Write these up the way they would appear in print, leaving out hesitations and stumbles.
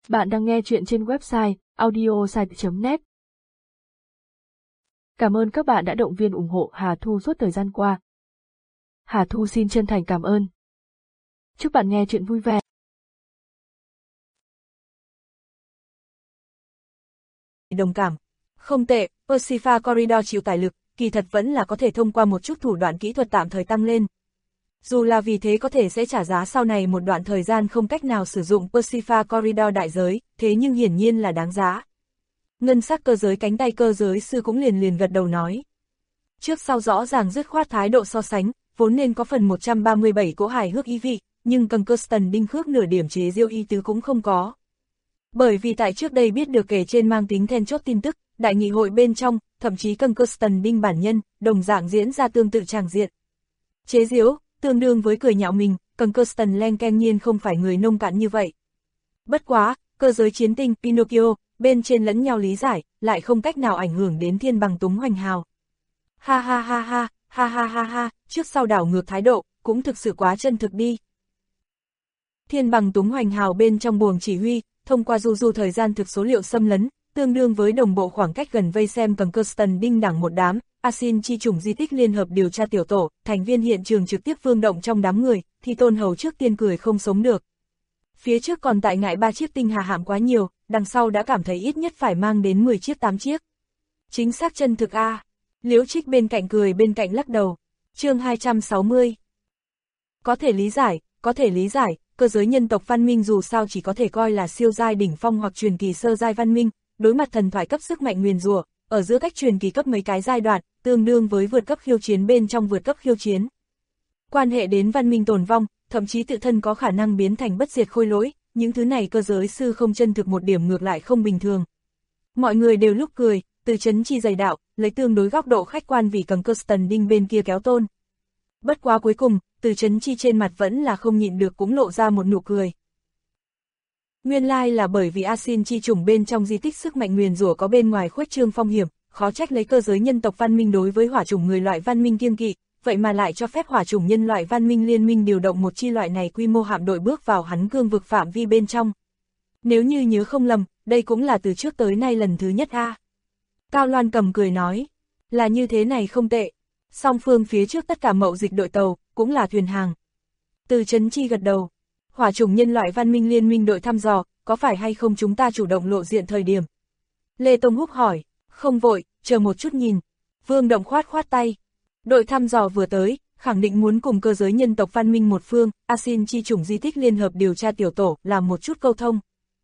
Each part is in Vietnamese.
Bạn đang nghe chuyện trên website audiosite.net. Cảm ơn các bạn đã động viên ủng hộ Hà Thu suốt thời gian qua. Hà Thu xin chân thành cảm ơn. Chúc bạn nghe chuyện vui vẻ. Đồng cảm. Không tệ, Percival Corridor chịu tải lực, kỳ thật vẫn là có thể thông qua một chút thủ đoạn kỹ thuật tạm thời tăng lên. Dù là vì thế có thể sẽ trả giá sau này một đoạn thời gian không cách nào sử dụng Percival Corridor đại giới, thế nhưng hiển nhiên là đáng giá. Ngân sắc cơ giới cánh tay cơ giới sư cũng liền gật đầu nói. Trước sau rõ ràng dứt khoát thái độ so sánh, vốn nên có phần 137 cỗ hài hước ý vị, nhưng Concuston Đinh Khước nửa điểm chế giễu ý tứ cũng không có. Bởi vì tại trước đây biết được kể trên mang tính then chốt tin tức, đại nghị hội bên trong, thậm chí Concuston Đinh bản nhân, đồng dạng diễn ra tương tự tràng diện. Chế giễu, tương đương với cười nhạo mình, Concuston Lenken nhiên không phải người nông cạn như vậy. Bất quá, cơ giới chiến tinh Pinocchio, bên trên lẫn nhau lý giải, lại không cách nào ảnh hưởng đến Thiên Bằng Túng Hoành Hào. Ha ha ha ha, ha ha ha ha, trước sau đảo ngược thái độ, cũng thực sự quá chân thực đi. Thiên Bằng Túng Hoành Hào bên trong buồng chỉ huy, thông qua du thời gian thực số liệu xâm lấn, tương đương với đồng bộ khoảng cách gần vây xem Concuston Đinh đẳng một đám, Asin chi chủng di tích liên hợp điều tra tiểu tổ, thành viên hiện trường trực tiếp vương động trong đám người, thì Tôn Hầu trước tiên cười không sống được. Phía trước còn tại ngại 3 chiếc tinh hà hạm quá nhiều, đằng sau đã cảm thấy ít nhất phải mang đến 10 chiếc 8 chiếc. Chính xác chân thực a. Liễu Trích bên cạnh cười bên cạnh lắc đầu. Chương 260. Có thể lý giải, cơ giới nhân tộc văn minh dù sao chỉ có thể coi là siêu giai đỉnh phong hoặc truyền kỳ sơ giai văn minh, đối mặt thần thoại cấp sức mạnh nguyền rủa, ở giữa cách truyền kỳ cấp mấy cái giai đoạn, tương đương với vượt cấp khiêu chiến bên trong vượt cấp khiêu chiến. Quan hệ đến văn minh tồn vong, thậm chí tự thân có khả năng biến thành bất diệt khôi lỗi, những thứ này cơ giới sư không chân thực một điểm ngược lại không bình thường. Mọi người đều lúc cười, Từ Chấn Chi dày đạo, lấy tương đối góc độ khách quan vì Concuston Đinh bên kia kéo tôn. Bất quá cuối cùng, Từ Chấn Chi trên mặt vẫn là không nhịn được cũng lộ ra một nụ cười. Nguyên lai là bởi vì Asin chi chủng bên trong di tích sức mạnh nguyền rủa có bên ngoài khuếch trương phong hiểm, khó trách lấy cơ giới nhân tộc văn minh đối với hỏa chủng người loại văn minh kiêng kỵ, vậy mà lại cho phép hỏa chủng nhân loại văn minh liên minh điều động một chi loại này quy mô hạm đội bước vào hắn cương vực phạm vi bên trong. Nếu như nhớ không lầm, đây cũng là từ trước tới nay lần thứ nhất a. Cao Loan Cầm cười nói, là như thế này không tệ. Song phương phía trước tất cả mậu dịch đội tàu, cũng là thuyền hàng. Từ Chấn Chi gật đầu. Hỏa chủng nhân loại văn minh liên minh đội thăm dò, có phải hay không chúng ta chủ động lộ diện thời điểm? Lê Tông Húc hỏi, không vội, chờ một chút nhìn. Vương Động khoát tay. Đội thăm dò vừa tới, khẳng định muốn cùng cơ giới nhân tộc văn minh một phương, Asin chi chủng di tích liên hợp điều tra tiểu tổ, làm một chút câu thông.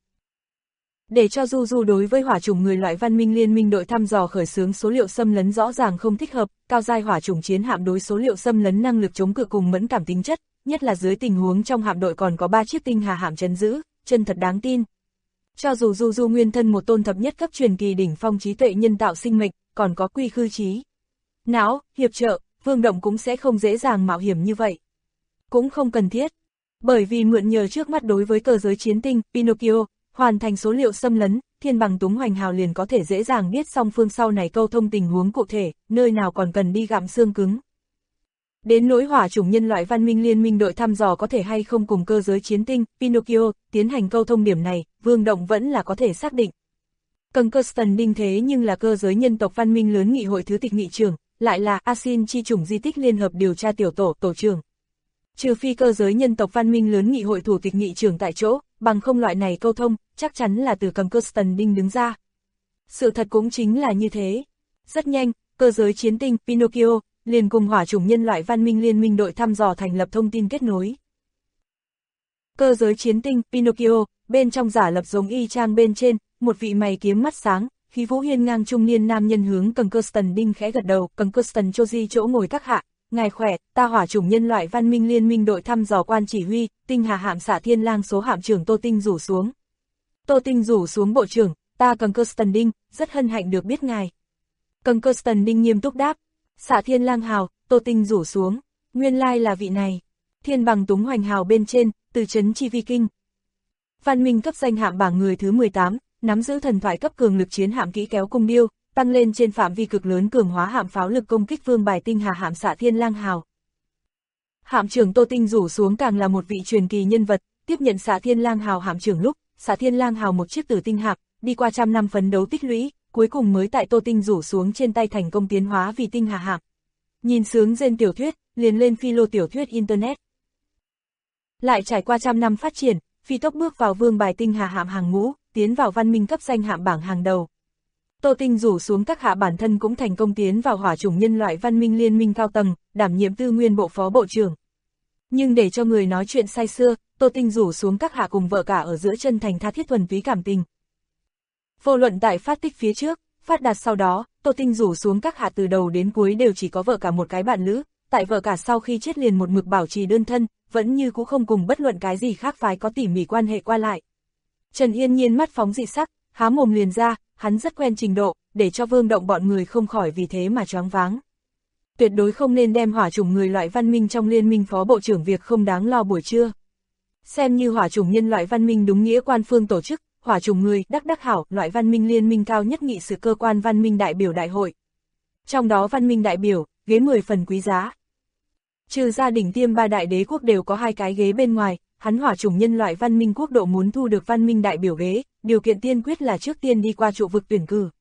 Để cho Du đối với hỏa chủng người loại văn minh liên minh đội thăm dò khởi xướng số liệu xâm lấn rõ ràng không thích hợp, cao giai hỏa chủng chiến hạm đối số liệu xâm lấn năng lực chống cự cùng mẫn cảm tính chất, nhất là dưới tình huống trong hạm đội còn có 3 chiếc tinh hà hạm trấn giữ, chân thật đáng tin. Cho dù Du nguyên thân một tôn thập nhất cấp truyền kỳ đỉnh phong trí tuệ nhân tạo sinh mệnh, còn có quy khư trí não, hiệp trợ, Vương Động cũng sẽ không dễ dàng mạo hiểm như vậy. Cũng không cần thiết, bởi vì mượn nhờ trước mắt đối với cơ giới chiến tinh, Pinocchio, hoàn thành số liệu xâm lấn, Thiên Bằng Túng Hoành Hào liền có thể dễ dàng biết song phương sau này câu thông tình huống cụ thể, nơi nào còn cần đi gặm xương cứng. Đến nỗi hỏa chủng nhân loại văn minh liên minh đội thăm dò có thể hay không cùng cơ giới chiến tinh, Pinocchio, tiến hành câu thông điểm này, Vương Động vẫn là có thể xác định. Concuston Đinh thế nhưng là cơ giới nhân tộc văn minh lớn nghị hội thứ tịch nghị trưởng, lại là Asin chi chủng di tích liên hợp điều tra tiểu tổ, tổ trưởng. Trừ phi cơ giới nhân tộc văn minh lớn nghị hội thủ tịch nghị trưởng tại chỗ, bằng không loại này câu thông, chắc chắn là từ Concuston Đinh đứng ra. Sự thật cũng chính là như thế. Rất nhanh, cơ giới chiến tinh, Pinocchio, liền cùng hỏa chủng nhân loại văn minh liên minh đội thăm dò thành lập thông tin kết nối. Cơ giới chiến tinh, Pinocchio, bên trong giả lập giống y chang bên trên, một vị mày kiếm mắt sáng, khí vũ hiên ngang trung niên nam nhân hướng Concuston Đinh khẽ gật đầu, Concuston Choji chỗ ngồi các hạ, ngài khỏe, ta hỏa chủng nhân loại văn minh liên minh đội thăm dò quan chỉ huy, tinh hà hạm xạ thiên lang số hạm trưởng Tô Tinh rủ xuống. Tô Tinh rủ xuống bộ trưởng, ta Concuston Đinh, rất hân hạnh được biết ngài. Concuston Đinh nghiêm túc đáp, xạ thiên lang hào, Tô Tinh rủ xuống, nguyên lai là vị này. Thiên Bằng Túng Hoành Hào bên trên, Từ Chấn Chi Viking. Văn minh cấp danh hạm bảng người thứ 18, nắm giữ thần thoại cấp cường lực chiến hạm kỹ kéo cung điêu, tăng lên trên phạm vi cực lớn cường hóa hạm pháo lực công kích vương bài tinh hà hạm xạ thiên lang hào. Hạm trưởng Tô Tinh rủ xuống càng là một vị truyền kỳ nhân vật, tiếp nhận xạ thiên lang hào hạm trưởng lúc, xạ Thiên Lang Hào một chiếc tử tinh hạm, đi qua trăm năm phấn đấu tích lũy, cuối cùng mới tại Tô Tinh rủ xuống trên tay thành công tiến hóa vì tinh hà hạm. Nhìn sướng gen tiểu thuyết, liền lên philo tiểu thuyết Internet. Lại trải qua trăm năm phát triển, phi tốc bước vào vương bài tinh hà hạm hàng ngũ, tiến vào văn minh cấp danh hạm bảng hàng đầu. Tô Tinh rủ xuống các hạ bản thân cũng thành công tiến vào hỏa chủng nhân loại văn minh liên minh cao tầng, đảm nhiệm tư nguyên bộ phó bộ trưởng. Nhưng để cho người nói chuyện say xưa, Tô Tinh rủ xuống các hạ cùng vợ cả ở giữa chân thành tha thiết thuần túy cảm tình. Vô luận tại phát tích phía trước, phát đạt sau đó, Tô Tinh rủ xuống các hạ từ đầu đến cuối đều chỉ có vợ cả một cái bạn lữ, tại vợ cả sau khi chết liền một mực bảo trì đơn thân, vẫn như cũ không cùng bất luận cái gì khác phái có tỉ mỉ quan hệ qua lại. Trần Yên Nhiên mắt phóng dị sắc, há mồm liền ra, hắn rất quen trình độ, để cho Vương Động bọn người không khỏi vì thế mà choáng váng. Tuyệt đối không nên đem hỏa chủng người loại văn minh trong liên minh phó bộ trưởng việc không đáng lo buổi trưa. Xem như hỏa chủng nhân loại văn minh đúng nghĩa quan phương tổ chức, hỏa chủng người, đắc hảo, loại văn minh liên minh cao nhất nghị sự cơ quan văn minh đại biểu đại hội. Trong đó văn minh đại biểu, ghế 10 phần quý giá. Trừ gia đình tiêm 3 đại đế quốc đều có 2 cái ghế bên ngoài, hắn hỏa chủng nhân loại văn minh quốc độ muốn thu được văn minh đại biểu ghế, điều kiện tiên quyết là trước tiên đi qua trụ vực tuyển cử.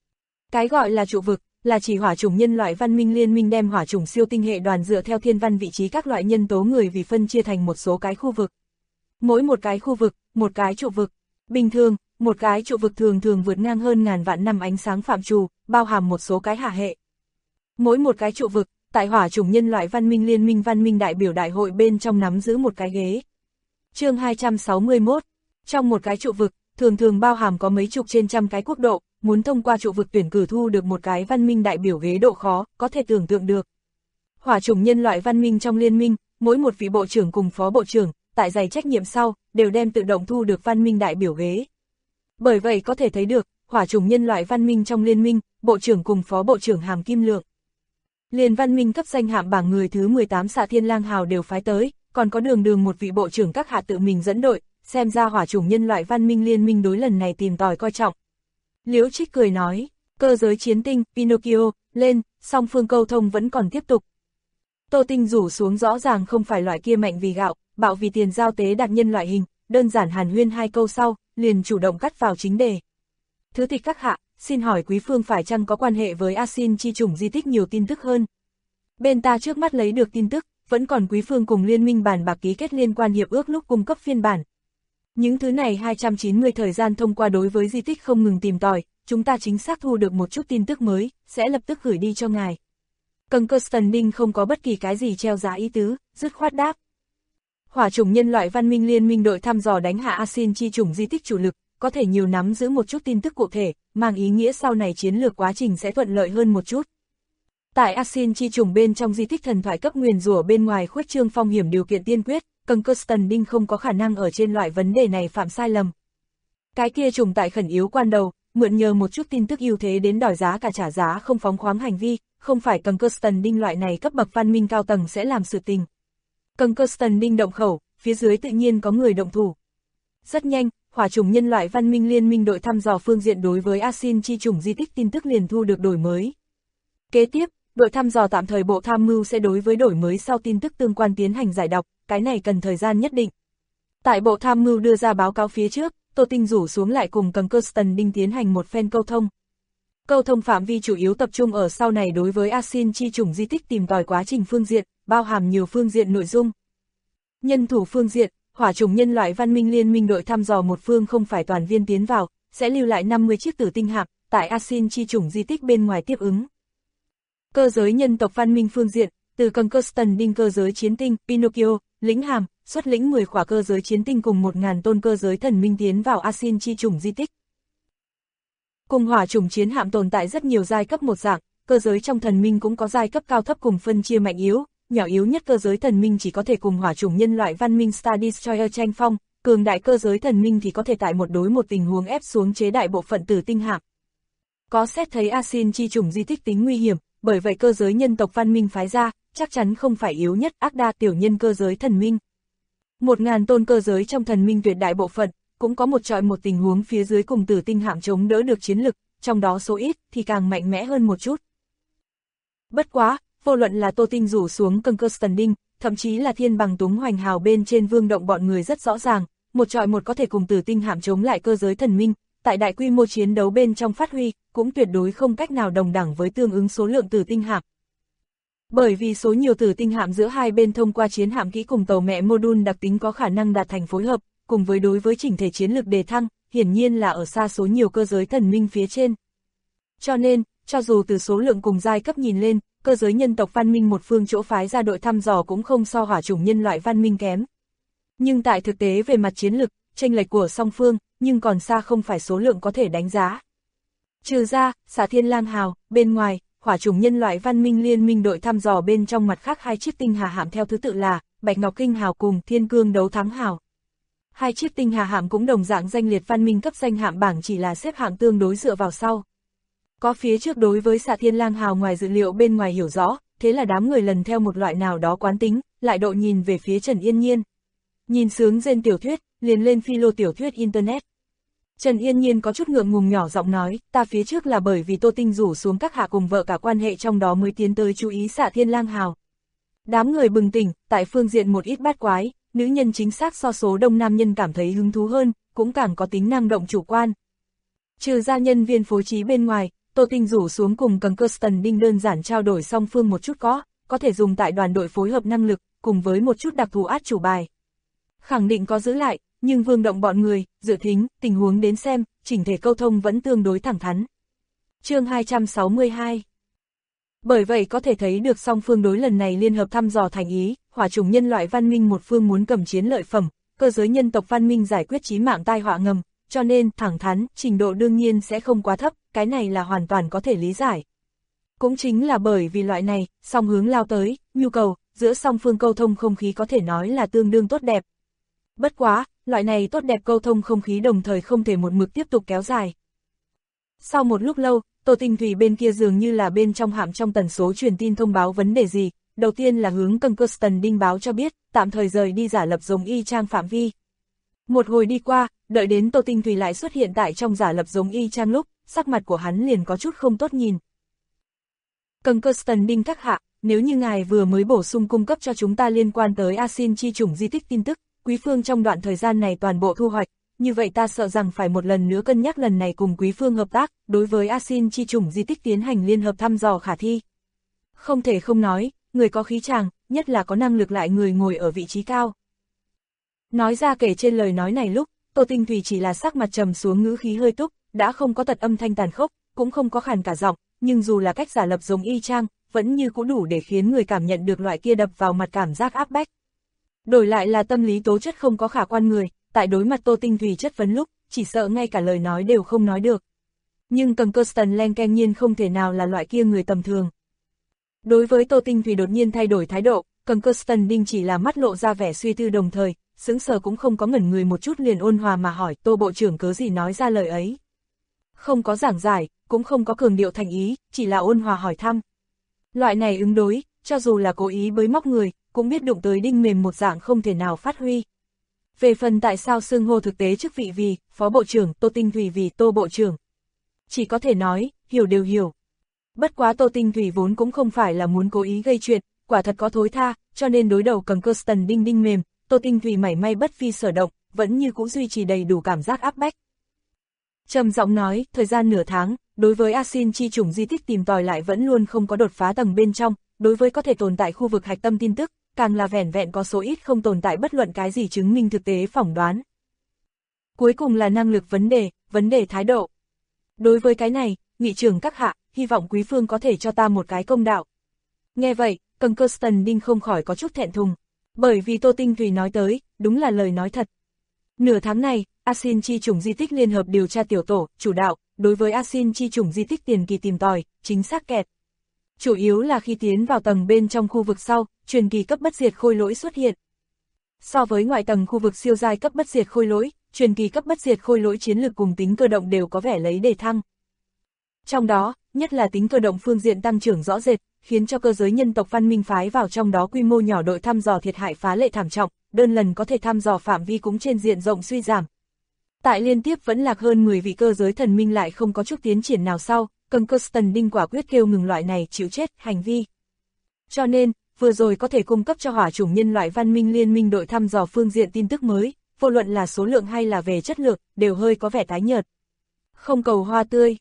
Cái gọi là trụ vực, là chỉ hỏa chủng nhân loại văn minh liên minh đem hỏa chủng siêu tinh hệ đoàn dựa theo thiên văn vị trí các loại nhân tố người vì phân chia thành một số cái khu vực. Mỗi một cái khu vực, một cái trụ vực. Bình thường, một cái trụ vực thường thường vượt ngang hơn ngàn vạn năm ánh sáng phạm trù, bao hàm một số cái hạ hệ. Mỗi một cái trụ vực, tại hỏa chủng nhân loại văn minh liên minh văn minh đại biểu đại hội bên trong nắm giữ một cái ghế. Chương 261. Trong một cái trụ vực, thường thường bao hàm có mấy chục trên trăm cái quốc độ, muốn thông qua trụ vực tuyển cử thu được một cái văn minh đại biểu ghế độ khó, có thể tưởng tượng được. Hỏa chủng nhân loại văn minh trong liên minh, mỗi một vị bộ trưởng cùng phó bộ trưởng, tại giày trách nhiệm sau, đều đem tự động thu được văn minh đại biểu ghế. Bởi vậy có thể thấy được, hỏa chủng nhân loại văn minh trong liên minh, bộ trưởng cùng phó bộ trưởng hàm kim lượng. Liền văn minh cấp danh hạm bảng người thứ 18 xạ Thiên Lang Hào đều phái tới, còn có đường một vị bộ trưởng các hạ tự mình dẫn đội, xem ra hỏa chủng nhân loại văn minh liên minh đối lần này tìm tòi coi trọng. Liễu Trích cười nói, cơ giới chiến tinh, Pinocchio, lên, song phương câu thông vẫn còn tiếp tục. Tô Tinh rủ xuống rõ ràng không phải loại kia mạnh vì gạo, bạo vì tiền giao tế đạt nhân loại hình, đơn giản hàn huyên 2 câu sau, liền chủ động cắt vào chính đề. Thứ tịch các hạ, xin hỏi quý phương phải chăng có quan hệ với Asin chi chủng di tích nhiều tin tức hơn? Bên ta trước mắt lấy được tin tức, vẫn còn quý phương cùng liên minh bàn bạc ký kết liên quan hiệp ước lúc cung cấp phiên bản. Những thứ này 290 thời gian thông qua đối với di tích không ngừng tìm tòi, chúng ta chính xác thu được một chút tin tức mới, sẽ lập tức gửi đi cho ngài. Constantine không có bất kỳ cái gì treo giá ý tứ, dứt khoát đáp. Hỏa chủng nhân loại văn minh liên minh đội thăm dò đánh hạ Asin chi chủng di tích chủ lực, có thể nhiều nắm giữ một chút tin tức cụ thể, mang ý nghĩa sau này chiến lược quá trình sẽ thuận lợi hơn một chút. Tại Asin chi chủng bên trong di tích thần thoại cấp nguyền rủa bên ngoài khuếch trương phong hiểm điều kiện tiên quyết, Constantine không có khả năng ở trên loại vấn đề này phạm sai lầm. Cái kia trùng tại khẩn yếu quan đầu, mượn nhờ một chút tin tức ưu thế đến đòi giá cả trả giá không phóng khoáng hành vi, không phải Constantine loại này cấp bậc văn minh cao tầng sẽ làm sự tình. Constantine động khẩu, phía dưới tự nhiên có người động thủ. Rất nhanh, hỏa chủng nhân loại văn minh liên minh đội thăm dò phương diện đối với Asin chi chủng di tích tin tức liền thu được đổi mới. Kế tiếp, đội thăm dò tạm thời bộ tham mưu sẽ đối với đổi mới sau tin tức tương quan tiến hành giải đọc, cái này cần thời gian nhất định. Tại bộ tham mưu đưa ra báo cáo phía trước, Tô Tinh rủ xuống lại cùng Constantine tiến hành một phen câu thông. Câu thông phạm vi chủ yếu tập trung ở sau này đối với Asin chi chủng di tích tìm tòi quá trình phương diện, bao hàm nhiều phương diện nội dung. Nhân thủ phương diện, hỏa chủng nhân loại văn minh liên minh đội thăm dò một phương không phải toàn viên tiến vào, sẽ lưu lại 50 chiếc tử tinh hạm, tại Asin chi chủng di tích bên ngoài tiếp ứng. Cơ giới nhân tộc văn minh phương diện, từ Constantine cơ giới chiến tinh, Pinocchio, lĩnh hàm, xuất lĩnh 10 khỏa cơ giới chiến tinh cùng 1000 tôn cơ giới thần minh tiến vào Asin chi chủng di tích. Cùng hỏa chủng chiến hạm tồn tại rất nhiều giai cấp một dạng, cơ giới trong thần minh cũng có giai cấp cao thấp cùng phân chia mạnh yếu, nhỏ yếu nhất cơ giới thần minh chỉ có thể cùng hỏa chủng nhân loại văn minh Star Destroyer tranh phong, cường đại cơ giới thần minh thì có thể tại một đối một tình huống ép xuống chế đại bộ phận tử tinh hạm. Có xét thấy Asin chi chủng di tích tính nguy hiểm, bởi vậy cơ giới nhân tộc văn minh phái ra, chắc chắn không phải yếu nhất ác đa tiểu nhân cơ giới thần minh. 1000 tôn cơ giới trong thần minh tuyệt đại bộ phận, cũng có một trọi một tình huống phía dưới cùng tử tinh hạm chống đỡ được chiến lực, trong đó số ít thì càng mạnh mẽ hơn một chút. Bất quá, vô luận là Tô Tinh rủ xuống Constantine, thậm chí là Thiên Bằng Túng Hoành Hào bên trên Vương Động bọn người rất rõ ràng, một chọi một có thể cùng tử tinh hạm chống lại cơ giới thần minh, tại đại quy mô chiến đấu bên trong phát huy, cũng tuyệt đối không cách nào đồng đẳng với tương ứng số lượng tử tinh hạm. Bởi vì số nhiều tử tinh hạm giữa hai bên thông qua chiến hạm kỹ cùng tàu mẹ module đặc tính có khả năng đạt thành phối hợp, cùng với đối với chỉnh thể chiến lược đề thăng, hiển nhiên là ở xa số nhiều cơ giới thần minh phía trên. Cho nên, cho dù từ số lượng cùng giai cấp nhìn lên, cơ giới nhân tộc văn minh một phương chỗ phái ra đội thăm dò cũng không so hỏa chủng nhân loại văn minh kém. Nhưng tại thực tế về mặt chiến lực, chênh lệch của song phương, nhưng còn xa không phải số lượng có thể đánh giá. Trừ ra, Xạ Thiên Lang Hào, bên ngoài, hỏa chủng nhân loại văn minh liên minh đội thăm dò bên trong mặt khác hai chiếc tinh hà hạm theo thứ tự là Bạch Ngọc Kinh Hào cùng Thiên Cương Đấu Thắng Hào. Hai chiếc tinh hà hạm cũng đồng dạng danh liệt văn minh cấp danh hạm bảng, chỉ là xếp hạng tương đối dựa vào sau. Có phía trước đối với Xạ Thiên Lang Hào ngoài dự liệu bên ngoài hiểu rõ, thế là đám người lần theo một loại nào đó quán tính, lại độ nhìn về phía Trần Yên Nhiên. Nhìn sướng rên tiểu thuyết, liền lên philo tiểu thuyết internet. Trần Yên Nhiên có chút ngượng ngùng nhỏ giọng nói, ta phía trước là bởi vì Tô Tinh rủ xuống các hạ cùng vợ cả quan hệ trong đó mới tiến tới chú ý Xạ Thiên Lang Hào. Đám người bừng tỉnh, tại phương diện một ít bát quái, nữ nhân chính xác so số đông nam nhân cảm thấy hứng thú hơn, cũng càng có tính năng động chủ quan. Trừ ra nhân viên phối trí bên ngoài, Tô Tinh rủ xuống cùng Kirsten Đinh đơn giản trao đổi song phương một chút có thể dùng tại đoàn đội phối hợp năng lực, cùng với một chút đặc thù át chủ bài. Khẳng định có giữ lại, nhưng Vương Động bọn người, dự thính, tình huống đến xem, chỉnh thể câu thông vẫn tương đối thẳng thắn. Chương 262. Bởi vậy có thể thấy được song phương đối lần này liên hợp thăm dò thành ý, hỏa chủng nhân loại văn minh một phương muốn cầm chiến lợi phẩm, cơ giới nhân tộc văn minh giải quyết chí mạng tai họa ngầm, cho nên thẳng thắn, trình độ đương nhiên sẽ không quá thấp, cái này là hoàn toàn có thể lý giải. Cũng chính là bởi vì loại này, song hướng lao tới, nhu cầu, giữa song phương câu thông không khí có thể nói là tương đương tốt đẹp. Bất quá, loại này tốt đẹp câu thông không khí đồng thời không thể một mực tiếp tục kéo dài. Sau một lúc lâu, Tô Tinh Thủy bên kia dường như là bên trong hạm trong tần số truyền tin thông báo vấn đề gì, đầu tiên là hướng Kirsten Đinh báo cho biết, tạm thời rời đi giả lập giống y trang phạm vi. Một hồi đi qua, đợi đến Tô Tinh Thủy lại xuất hiện tại trong giả lập giống y trang lúc, sắc mặt của hắn liền có chút không tốt nhìn. Kirsten Đinh các hạ, nếu như ngài vừa mới bổ sung cung cấp cho chúng ta liên quan tới Asin chi chủng di tích tin tức, Quý Phương trong đoạn thời gian này toàn bộ thu hoạch, như vậy ta sợ rằng phải một lần nữa cân nhắc lần này cùng Quý Phương hợp tác, đối với Asin chi chủng di tích tiến hành liên hợp thăm dò khả thi. Không thể không nói, người có khí chàng, nhất là có năng lực lại người ngồi ở vị trí cao. Nói ra kể trên lời nói này lúc, Tô Tinh Thủy chỉ là sắc mặt trầm xuống, ngữ khí hơi túc, đã không có tật âm thanh tàn khốc, cũng không có khàn cả giọng, nhưng dù là cách giả lập giống y chang, vẫn như cũ đủ để khiến người cảm nhận được loại kia đập vào mặt cảm giác áp bách. Đổi lại là tâm lý tố chất không có khả quan người, tại đối mặt Tô Tinh Thủy chất vấn lúc, chỉ sợ ngay cả lời nói đều không nói được. Nhưng Kirsten Lenken nhiên không thể nào là loại kia người tầm thường. Đối với Tô Tinh Thủy đột nhiên thay đổi thái độ, Kirsten Đinh chỉ là mắt lộ ra vẻ suy tư đồng thời, sững sờ cũng không có ngẩn người một chút liền ôn hòa mà hỏi Tô Bộ trưởng cớ gì nói ra lời ấy. Không có giảng giải, cũng không có cường điệu thành ý, chỉ là ôn hòa hỏi thăm. Loại này ứng đối, cho dù là cố ý bới móc người, cũng biết đụng tới đinh mềm một dạng không thể nào phát huy. Về phần tại sao xưng hô thực tế chức vị vì Phó Bộ trưởng, Tô Tinh Thủy vì Tô Bộ trưởng, chỉ có thể nói, hiểu đều hiểu. Bất quá Tô Tinh Thủy vốn cũng không phải là muốn cố ý gây chuyện, quả thật có thối tha, cho nên đối đầu Kirsten đinh mềm, Tô Tinh Thủy mảy may bất phi sở động, vẫn như cũ duy trì đầy đủ cảm giác áp bách. Trầm giọng nói, thời gian nửa tháng, đối với Asin chi chủng di tích tìm tòi lại vẫn luôn không có đột phá tầng bên trong, đối với có thể tồn tại khu vực hạch tâm tin tức, càng là vẻn vẹn có số ít không tồn tại bất luận cái gì chứng minh thực tế phỏng đoán. Cuối cùng là năng lực vấn đề thái độ. Đối với cái này, nghị trưởng các hạ, hy vọng Quý Phương có thể cho ta một cái công đạo. Nghe vậy, Kirsten Đinh không khỏi có chút thẹn thùng, bởi vì Tô Tinh Thủy nói tới, đúng là lời nói thật. Nửa tháng này, Asin chi chủng di tích liên hợp điều tra tiểu tổ, chủ đạo, đối với Asin chi chủng di tích tiền kỳ tìm tòi, chính xác kẹt. Chủ yếu là khi tiến vào tầng bên trong khu vực sau, truyền kỳ cấp bất diệt khôi lỗi xuất hiện. So với ngoại tầng khu vực siêu giai cấp bất diệt khôi lỗi, truyền kỳ cấp bất diệt khôi lỗi chiến lực cùng tính cơ động đều có vẻ lấy đề thăng. Trong đó, nhất là tính cơ động phương diện tăng trưởng rõ rệt, khiến cho cơ giới nhân tộc văn minh phái vào trong đó quy mô nhỏ đội thăm dò thiệt hại phá lệ thảm trọng, đơn lần có thể thăm dò phạm vi cũng trên diện rộng suy giảm. Tại liên tiếp vẫn lạc hơn 10 vị cơ giới thần minh lại không có chút tiến triển nào sau, Kirsten Đinh quả quyết kêu ngừng loại này chịu chết hành vi. Cho nên, vừa rồi có thể cung cấp cho hỏa chủng nhân loại văn minh liên minh đội thăm dò phương diện tin tức mới, vô luận là số lượng hay là về chất lượng, đều hơi có vẻ tái nhợt. Không cầu hoa tươi.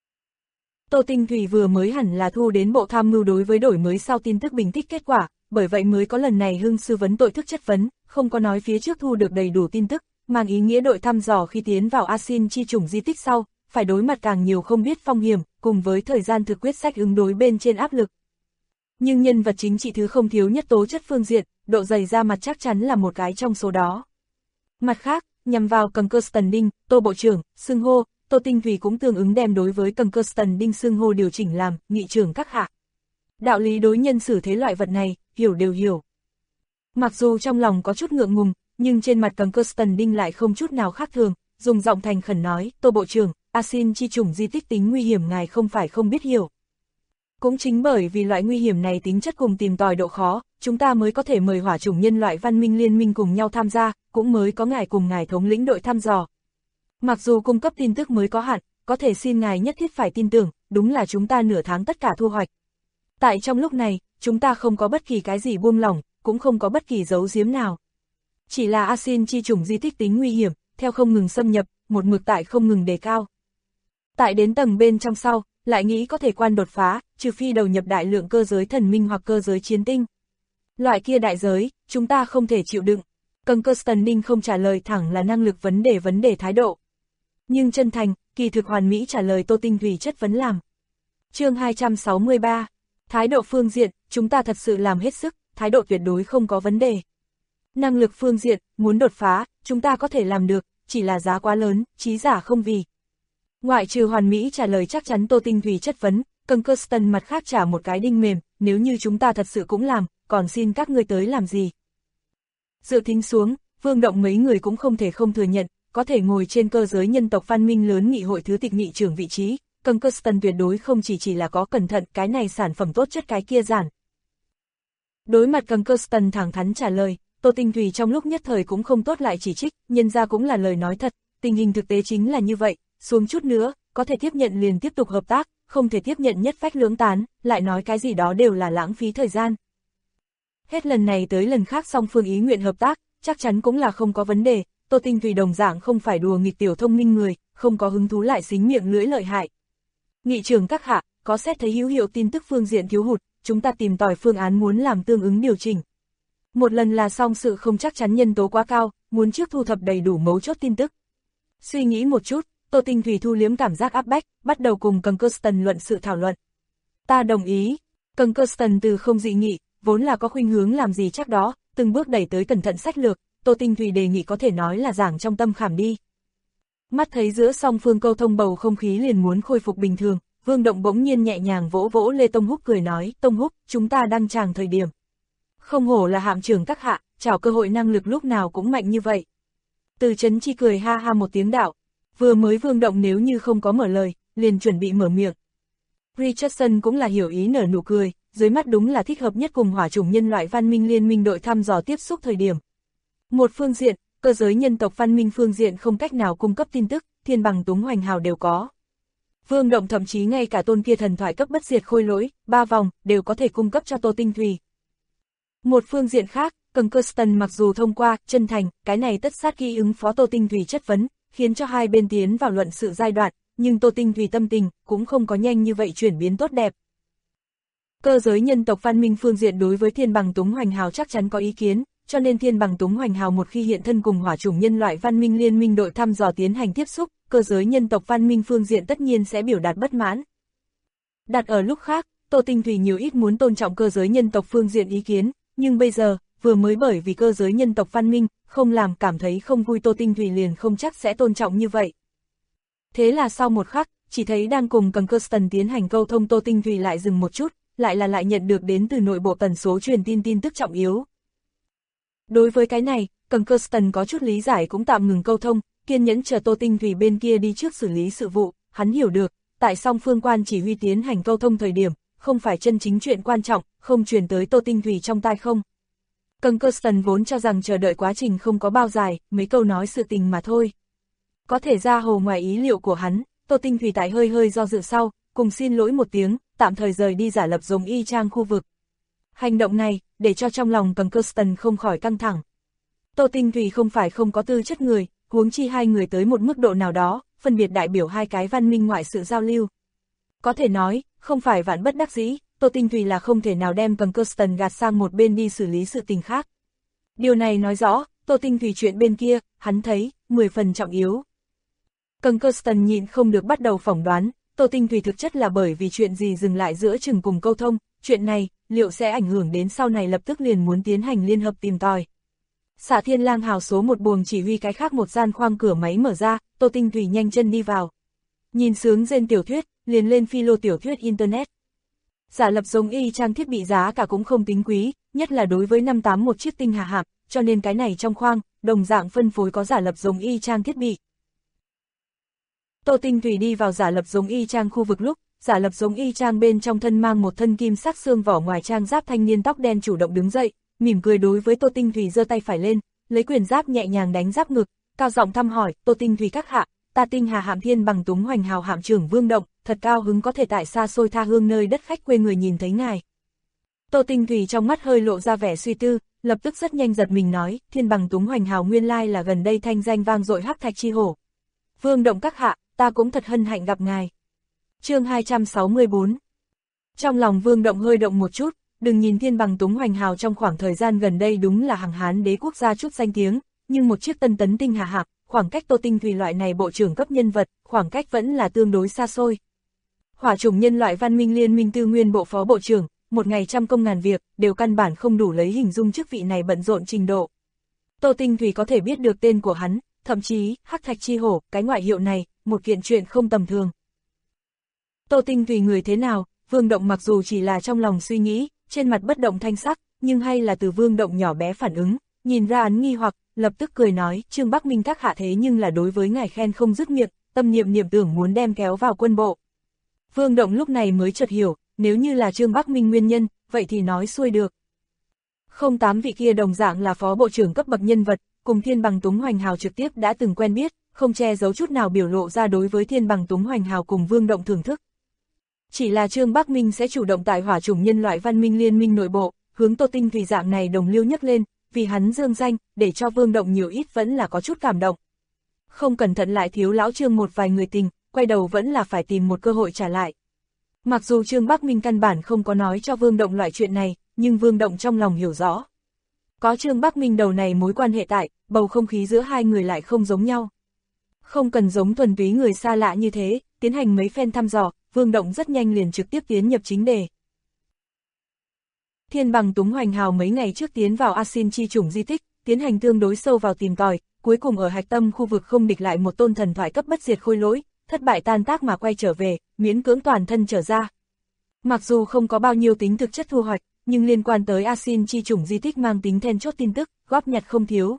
Tô Tinh Thủy vừa mới hẳn là thu đến bộ tham mưu đối với đổi mới sau tin tức bình tích kết quả, bởi vậy mới có lần này hưng sư vấn tội thức chất vấn, không có nói phía trước thu được đầy đủ tin tức, mang ý nghĩa đội thăm dò khi tiến vào Asin chi chủng di tích sau, phải đối mặt càng nhiều không biết phong hiểm, cùng với thời gian thực quyết sách ứng đối bên trên áp lực. Nhưng nhân vật chính trị thứ không thiếu nhất tố chất phương diện, độ dày da mặt chắc chắn là một cái trong số đó. Mặt khác, nhằm vào Concuston Đinh, Tô Bộ trưởng, xưng hô, Tô Tinh Thủy cũng tương ứng đem đối với Concuston Đinh xưng hô điều chỉnh làm, nghị trưởng các hạ. Đạo lý đối nhân xử thế loại vật này, hiểu đều hiểu. Mặc dù trong lòng có chút ngượng ngùng, nhưng trên mặt Concuston Đinh lại không chút nào khác thường, dùng giọng thành khẩn nói, Tô Bộ trưởng, Asin chi chủng di tích tính nguy hiểm ngài không phải không biết hiểu. Cũng chính bởi vì loại nguy hiểm này tính chất cùng tìm tòi độ khó, chúng ta mới có thể mời hỏa chủng nhân loại văn minh liên minh cùng nhau tham gia, cũng mới có ngài cùng ngài thống lĩnh đội thăm dò. Mặc dù cung cấp tin tức mới có hạn, có thể xin ngài nhất thiết phải tin tưởng, đúng là chúng ta nửa tháng tất cả thu hoạch. Tại trong lúc này, chúng ta không có bất kỳ cái gì buông lỏng, cũng không có bất kỳ giấu giếm nào. Chỉ là Asin chi chủng di tích tính nguy hiểm, theo không ngừng xâm nhập, một mực tại không ngừng đề cao. Tại đến tầng bên trong sau, lại nghĩ có thể quan đột phá, trừ phi đầu nhập đại lượng cơ giới thần minh hoặc cơ giới chiến tinh. Loại kia đại giới, chúng ta không thể chịu đựng. Concuston Đinh không trả lời thẳng là năng lực vấn đề thái độ. Nhưng chân thành, kỳ thực hoàn mỹ trả lời Tô Tinh Thủy chất vấn làm. Chương 263, thái độ phương diện, chúng ta thật sự làm hết sức, thái độ tuyệt đối không có vấn đề. Năng lực phương diện, muốn đột phá, chúng ta có thể làm được, chỉ là giá quá lớn, trí giả không vì. Ngoại trừ hoàn mỹ trả lời chắc chắn Tô Tinh Thủy chất vấn, Concuston mặt khác trả một cái đinh mềm, nếu như chúng ta thật sự cũng làm, còn xin các ngươi tới làm gì. Dự tính xuống, Vương Động mấy người cũng không thể không thừa nhận, có thể ngồi trên cơ giới nhân tộc văn minh lớn nghị hội thứ tịch nghị trưởng vị trí, Concuston tuyệt đối không chỉ là có cẩn thận cái này sản phẩm tốt chất cái kia giản. Đối mặt Concuston thẳng thắn trả lời, Tô Tinh Thủy trong lúc nhất thời cũng không tốt lại chỉ trích, nhân ra cũng là lời nói thật, tình hình thực tế chính là như vậy, xuống chút nữa, có thể tiếp nhận liền tiếp tục hợp tác, không thể tiếp nhận nhất phách lưỡng tán, lại nói cái gì đó đều là lãng phí thời gian. Hết lần này tới lần khác song phương ý nguyện hợp tác, chắc chắn cũng là không có vấn đề, Tô Tinh Thủy đồng dạng không phải đùa nghịch tiểu thông minh người, không có hứng thú lại xính miệng lưỡi lợi hại. Nghị trưởng các hạ, có xét thấy hữu hiệu tin tức phương diện thiếu hụt, chúng ta tìm tòi phương án muốn làm tương ứng điều chỉnh. Một lần là xong sự không chắc chắn nhân tố quá cao, muốn trước thu thập đầy đủ mấu chốt tin tức. Suy nghĩ một chút, Tô Tinh Thủy thu liếm cảm giác áp bách, bắt đầu cùng Concuston luận sự thảo luận. Ta đồng ý. Concuston từ không dị nghị, vốn là có khuynh hướng làm gì chắc đó, từng bước đẩy tới cẩn thận sách lược, Tô Tinh Thủy đề nghị có thể nói là giảng trong tâm khảm đi. Mắt thấy giữa song phương câu thông bầu không khí liền muốn khôi phục bình thường, Vương Động bỗng nhiên nhẹ nhàng vỗ vỗ Lê Tông Húc cười nói, Tông Húc, chúng ta đang tràng thời điểm. Không hổ là hạm trưởng các hạ, chào cơ hội năng lực lúc nào cũng mạnh như vậy. Từ Chấn Chi cười ha ha một tiếng đạo, vừa mới Vương Động nếu như không có mở lời, liền chuẩn bị mở miệng. Richardson cũng là hiểu ý nở nụ cười, dưới mắt đúng là thích hợp nhất cùng hỏa chủng nhân loại văn minh liên minh đội thăm dò tiếp xúc thời điểm. Một phương diện, cơ giới nhân tộc văn minh phương diện không cách nào cung cấp tin tức, thiên bằng túng hoành hào đều có. Vương Động thậm chí ngay cả tôn kia thần thoại cấp bất diệt khôi lỗi, 3 vòng, đều có thể cung cấp cho Tô Tinh Thủy. Một phương diện khác, Concuston mặc dù thông qua, chân thành, cái này tất sát kỹ ứng phó Tô Tinh Thủy chất vấn, khiến cho hai bên tiến vào luận sự giai đoạn, nhưng Tô Tinh Thủy tâm tình, cũng không có nhanh như vậy chuyển biến tốt đẹp. Cơ giới nhân tộc văn minh phương diện đối với thiên bằng túng hoành hào chắc chắn có ý kiến, cho nên thiên bằng túng hoành hào một khi hiện thân cùng hỏa chủng nhân loại văn minh liên minh đội thăm dò tiến hành tiếp xúc, cơ giới nhân tộc văn minh phương diện tất nhiên sẽ biểu đạt bất mãn. Đặt ở lúc khác, Tô Tinh Thủy nhiều ít muốn tôn trọng cơ giới nhân tộc phương diện ý kiến, nhưng bây giờ, vừa mới bởi vì cơ giới nhân tộc văn minh, không làm cảm thấy không vui Tô Tinh Thủy liền không chắc sẽ tôn trọng như vậy. Thế là sau một khắc, chỉ thấy đang cùng Concuston tiến hành câu thông Tô Tinh Thủy lại dừng một chút, lại nhận được đến từ nội bộ tần số truyền tin tức trọng yếu. Đối với cái này, Concuston có chút lý giải cũng tạm ngừng câu thông, kiên nhẫn chờ Tô Tinh Thủy bên kia đi trước xử lý sự vụ, hắn hiểu được, tại song phương quan chỉ huy tiến hành câu thông thời điểm, không phải chân chính chuyện quan trọng, không truyền tới Tô Tinh Thủy trong tai không. Concuston vốn cho rằng chờ đợi quá trình không có bao dài, mấy câu nói sự tình mà thôi. Có thể ra hồ ngoài ý liệu của hắn, Tô Tinh Thủy tại hơi do dự sau, cùng xin lỗi một tiếng, tạm thời rời đi giả lập giống y chang khu vực. Hành động này, để cho trong lòng Concuston không khỏi căng thẳng. Tô Tinh Thủy không phải không có tư chất người, huống chi hai người tới một mức độ nào đó, phân biệt đại biểu hai cái văn minh ngoại sự giao lưu. Có thể nói, không phải vạn bất đắc dĩ, Tô Tinh Thủy là không thể nào đem Conqueston gạt sang một bên đi xử lý sự tình khác. Điều này nói rõ, Tô Tinh Thủy chuyện bên kia, hắn thấy, 10 phần trọng yếu. Conqueston nhịn không được bắt đầu phỏng đoán, Tô Tinh Thủy thực chất là bởi vì chuyện gì dừng lại giữa chừng cùng câu thông, chuyện này, liệu sẽ ảnh hưởng đến sau này lập tức liền muốn tiến hành liên hợp tìm tòi. Xạ Thiên Lang hào số một buồng chỉ huy cái khác một gian khoang cửa máy mở ra, Tô Tinh Thủy nhanh chân đi vào. Nhìn sướng rên tiểu thuyết, liền lên philo tiểu thuyết Internet. Giả lập giống y trang thiết bị giá cả cũng không tính quý, nhất là đối với 581 chiếc tinh hà hạm, cho nên cái này trong khoang, đồng dạng phân phối có giả lập giống y trang thiết bị. Tô Tinh Thủy đi vào giả lập giống y trang khu vực lúc, giả lập giống y trang bên trong thân mang một thân kim sắc xương vỏ ngoài trang giáp thanh niên tóc đen chủ động đứng dậy, mỉm cười đối với Tô Tinh Thủy giơ tay phải lên, lấy quyền giáp nhẹ nhàng đánh giáp ngực, cao giọng thăm hỏi, Tô Tinh Thủy các hạ, ta tinh hà hạm Thiên Bằng Túng Hoành Hào hạm trưởng Vương Động, thật cao hứng có thể tại xa xôi tha hương nơi đất khách quê người nhìn thấy ngài. Tô Tinh Thủy trong mắt hơi lộ ra vẻ suy tư, lập tức rất nhanh giật mình nói, Thiên Bằng Túng Hoành Hào nguyên lai là gần đây thanh danh vang dội hắc thạch chi hổ. Vương Động các hạ, ta cũng thật hân hạnh gặp ngài. Chương 264. Trong lòng Vương Động hơi động một chút, đừng nhìn Thiên Bằng Túng Hoành Hào trong khoảng thời gian gần đây đúng là hàng Hán đế quốc gia chút danh tiếng, nhưng một chiếc tân tấn tinh hà hạm, khoảng cách Tô Tinh Thủy loại này bộ trưởng cấp nhân vật, khoảng cách vẫn là tương đối xa xôi. Hỏa chủng nhân loại văn minh liên minh tư nguyên bộ phó bộ trưởng, một ngày trăm công ngàn việc, đều căn bản không đủ lấy hình dung chức vị này bận rộn trình độ. Tô Tinh Thủy có thể biết được tên của hắn, thậm chí, hắc thạch chi hổ, cái ngoại hiệu này, một kiện chuyện không tầm thường. Tô Tinh Thủy người thế nào, Vương Động mặc dù chỉ là trong lòng suy nghĩ, trên mặt bất động thanh sắc, nhưng hay là từ Vương Động nhỏ bé phản ứng, nhìn ra hắn nghi hoặc, lập tức cười nói, Trương Bắc Minh các hạ thế nhưng là đối với ngài khen không dứt miệng, tâm niệm niệm tưởng muốn đem kéo vào quân bộ. Vương Động lúc này mới chợt hiểu, nếu như là Trương Bắc Minh nguyên nhân, vậy thì nói xuôi được. 08 vị kia đồng dạng là phó bộ trưởng cấp bậc nhân vật, cùng Thiên Bằng Túng Hoành Hào trực tiếp đã từng quen biết, không che giấu chút nào biểu lộ ra đối với Thiên Bằng Túng Hoành Hào cùng Vương Động thưởng thức. Chỉ là Trương Bắc Minh sẽ chủ động tại hỏa chủng nhân loại văn minh liên minh nội bộ, hướng Tô Tinh Thủy dạng này đồng liêu nhấc lên, vì hắn dương danh, để cho Vương Động nhiều ít vẫn là có chút cảm động. Không cẩn thận lại thiếu lão Trương một vài người tình, quay đầu vẫn là phải tìm một cơ hội trả lại. Mặc dù Trương Bắc Minh căn bản không có nói cho Vương Động loại chuyện này, nhưng Vương Động trong lòng hiểu rõ. Có Trương Bắc Minh đầu này mối quan hệ tại, bầu không khí giữa hai người lại không giống nhau. Không cần giống thuần túy người xa lạ như thế, tiến hành mấy phen thăm dò, Vương Động rất nhanh liền trực tiếp tiến nhập chính đề. Thiên Bằng Túng Hoành Hào mấy ngày trước tiến vào Asin chi chủng di tích, tiến hành tương đối sâu vào tìm tòi, cuối cùng ở hạch tâm khu vực không địch lại một tôn thần thoại cấp bất diệt khôi lỗi, thất bại tan tác mà quay trở về, miễn cưỡng toàn thân trở ra. Mặc dù không có bao nhiêu tính thực chất thu hoạch, nhưng liên quan tới Asin chi chủng di tích mang tính then chốt tin tức, góp nhặt không thiếu.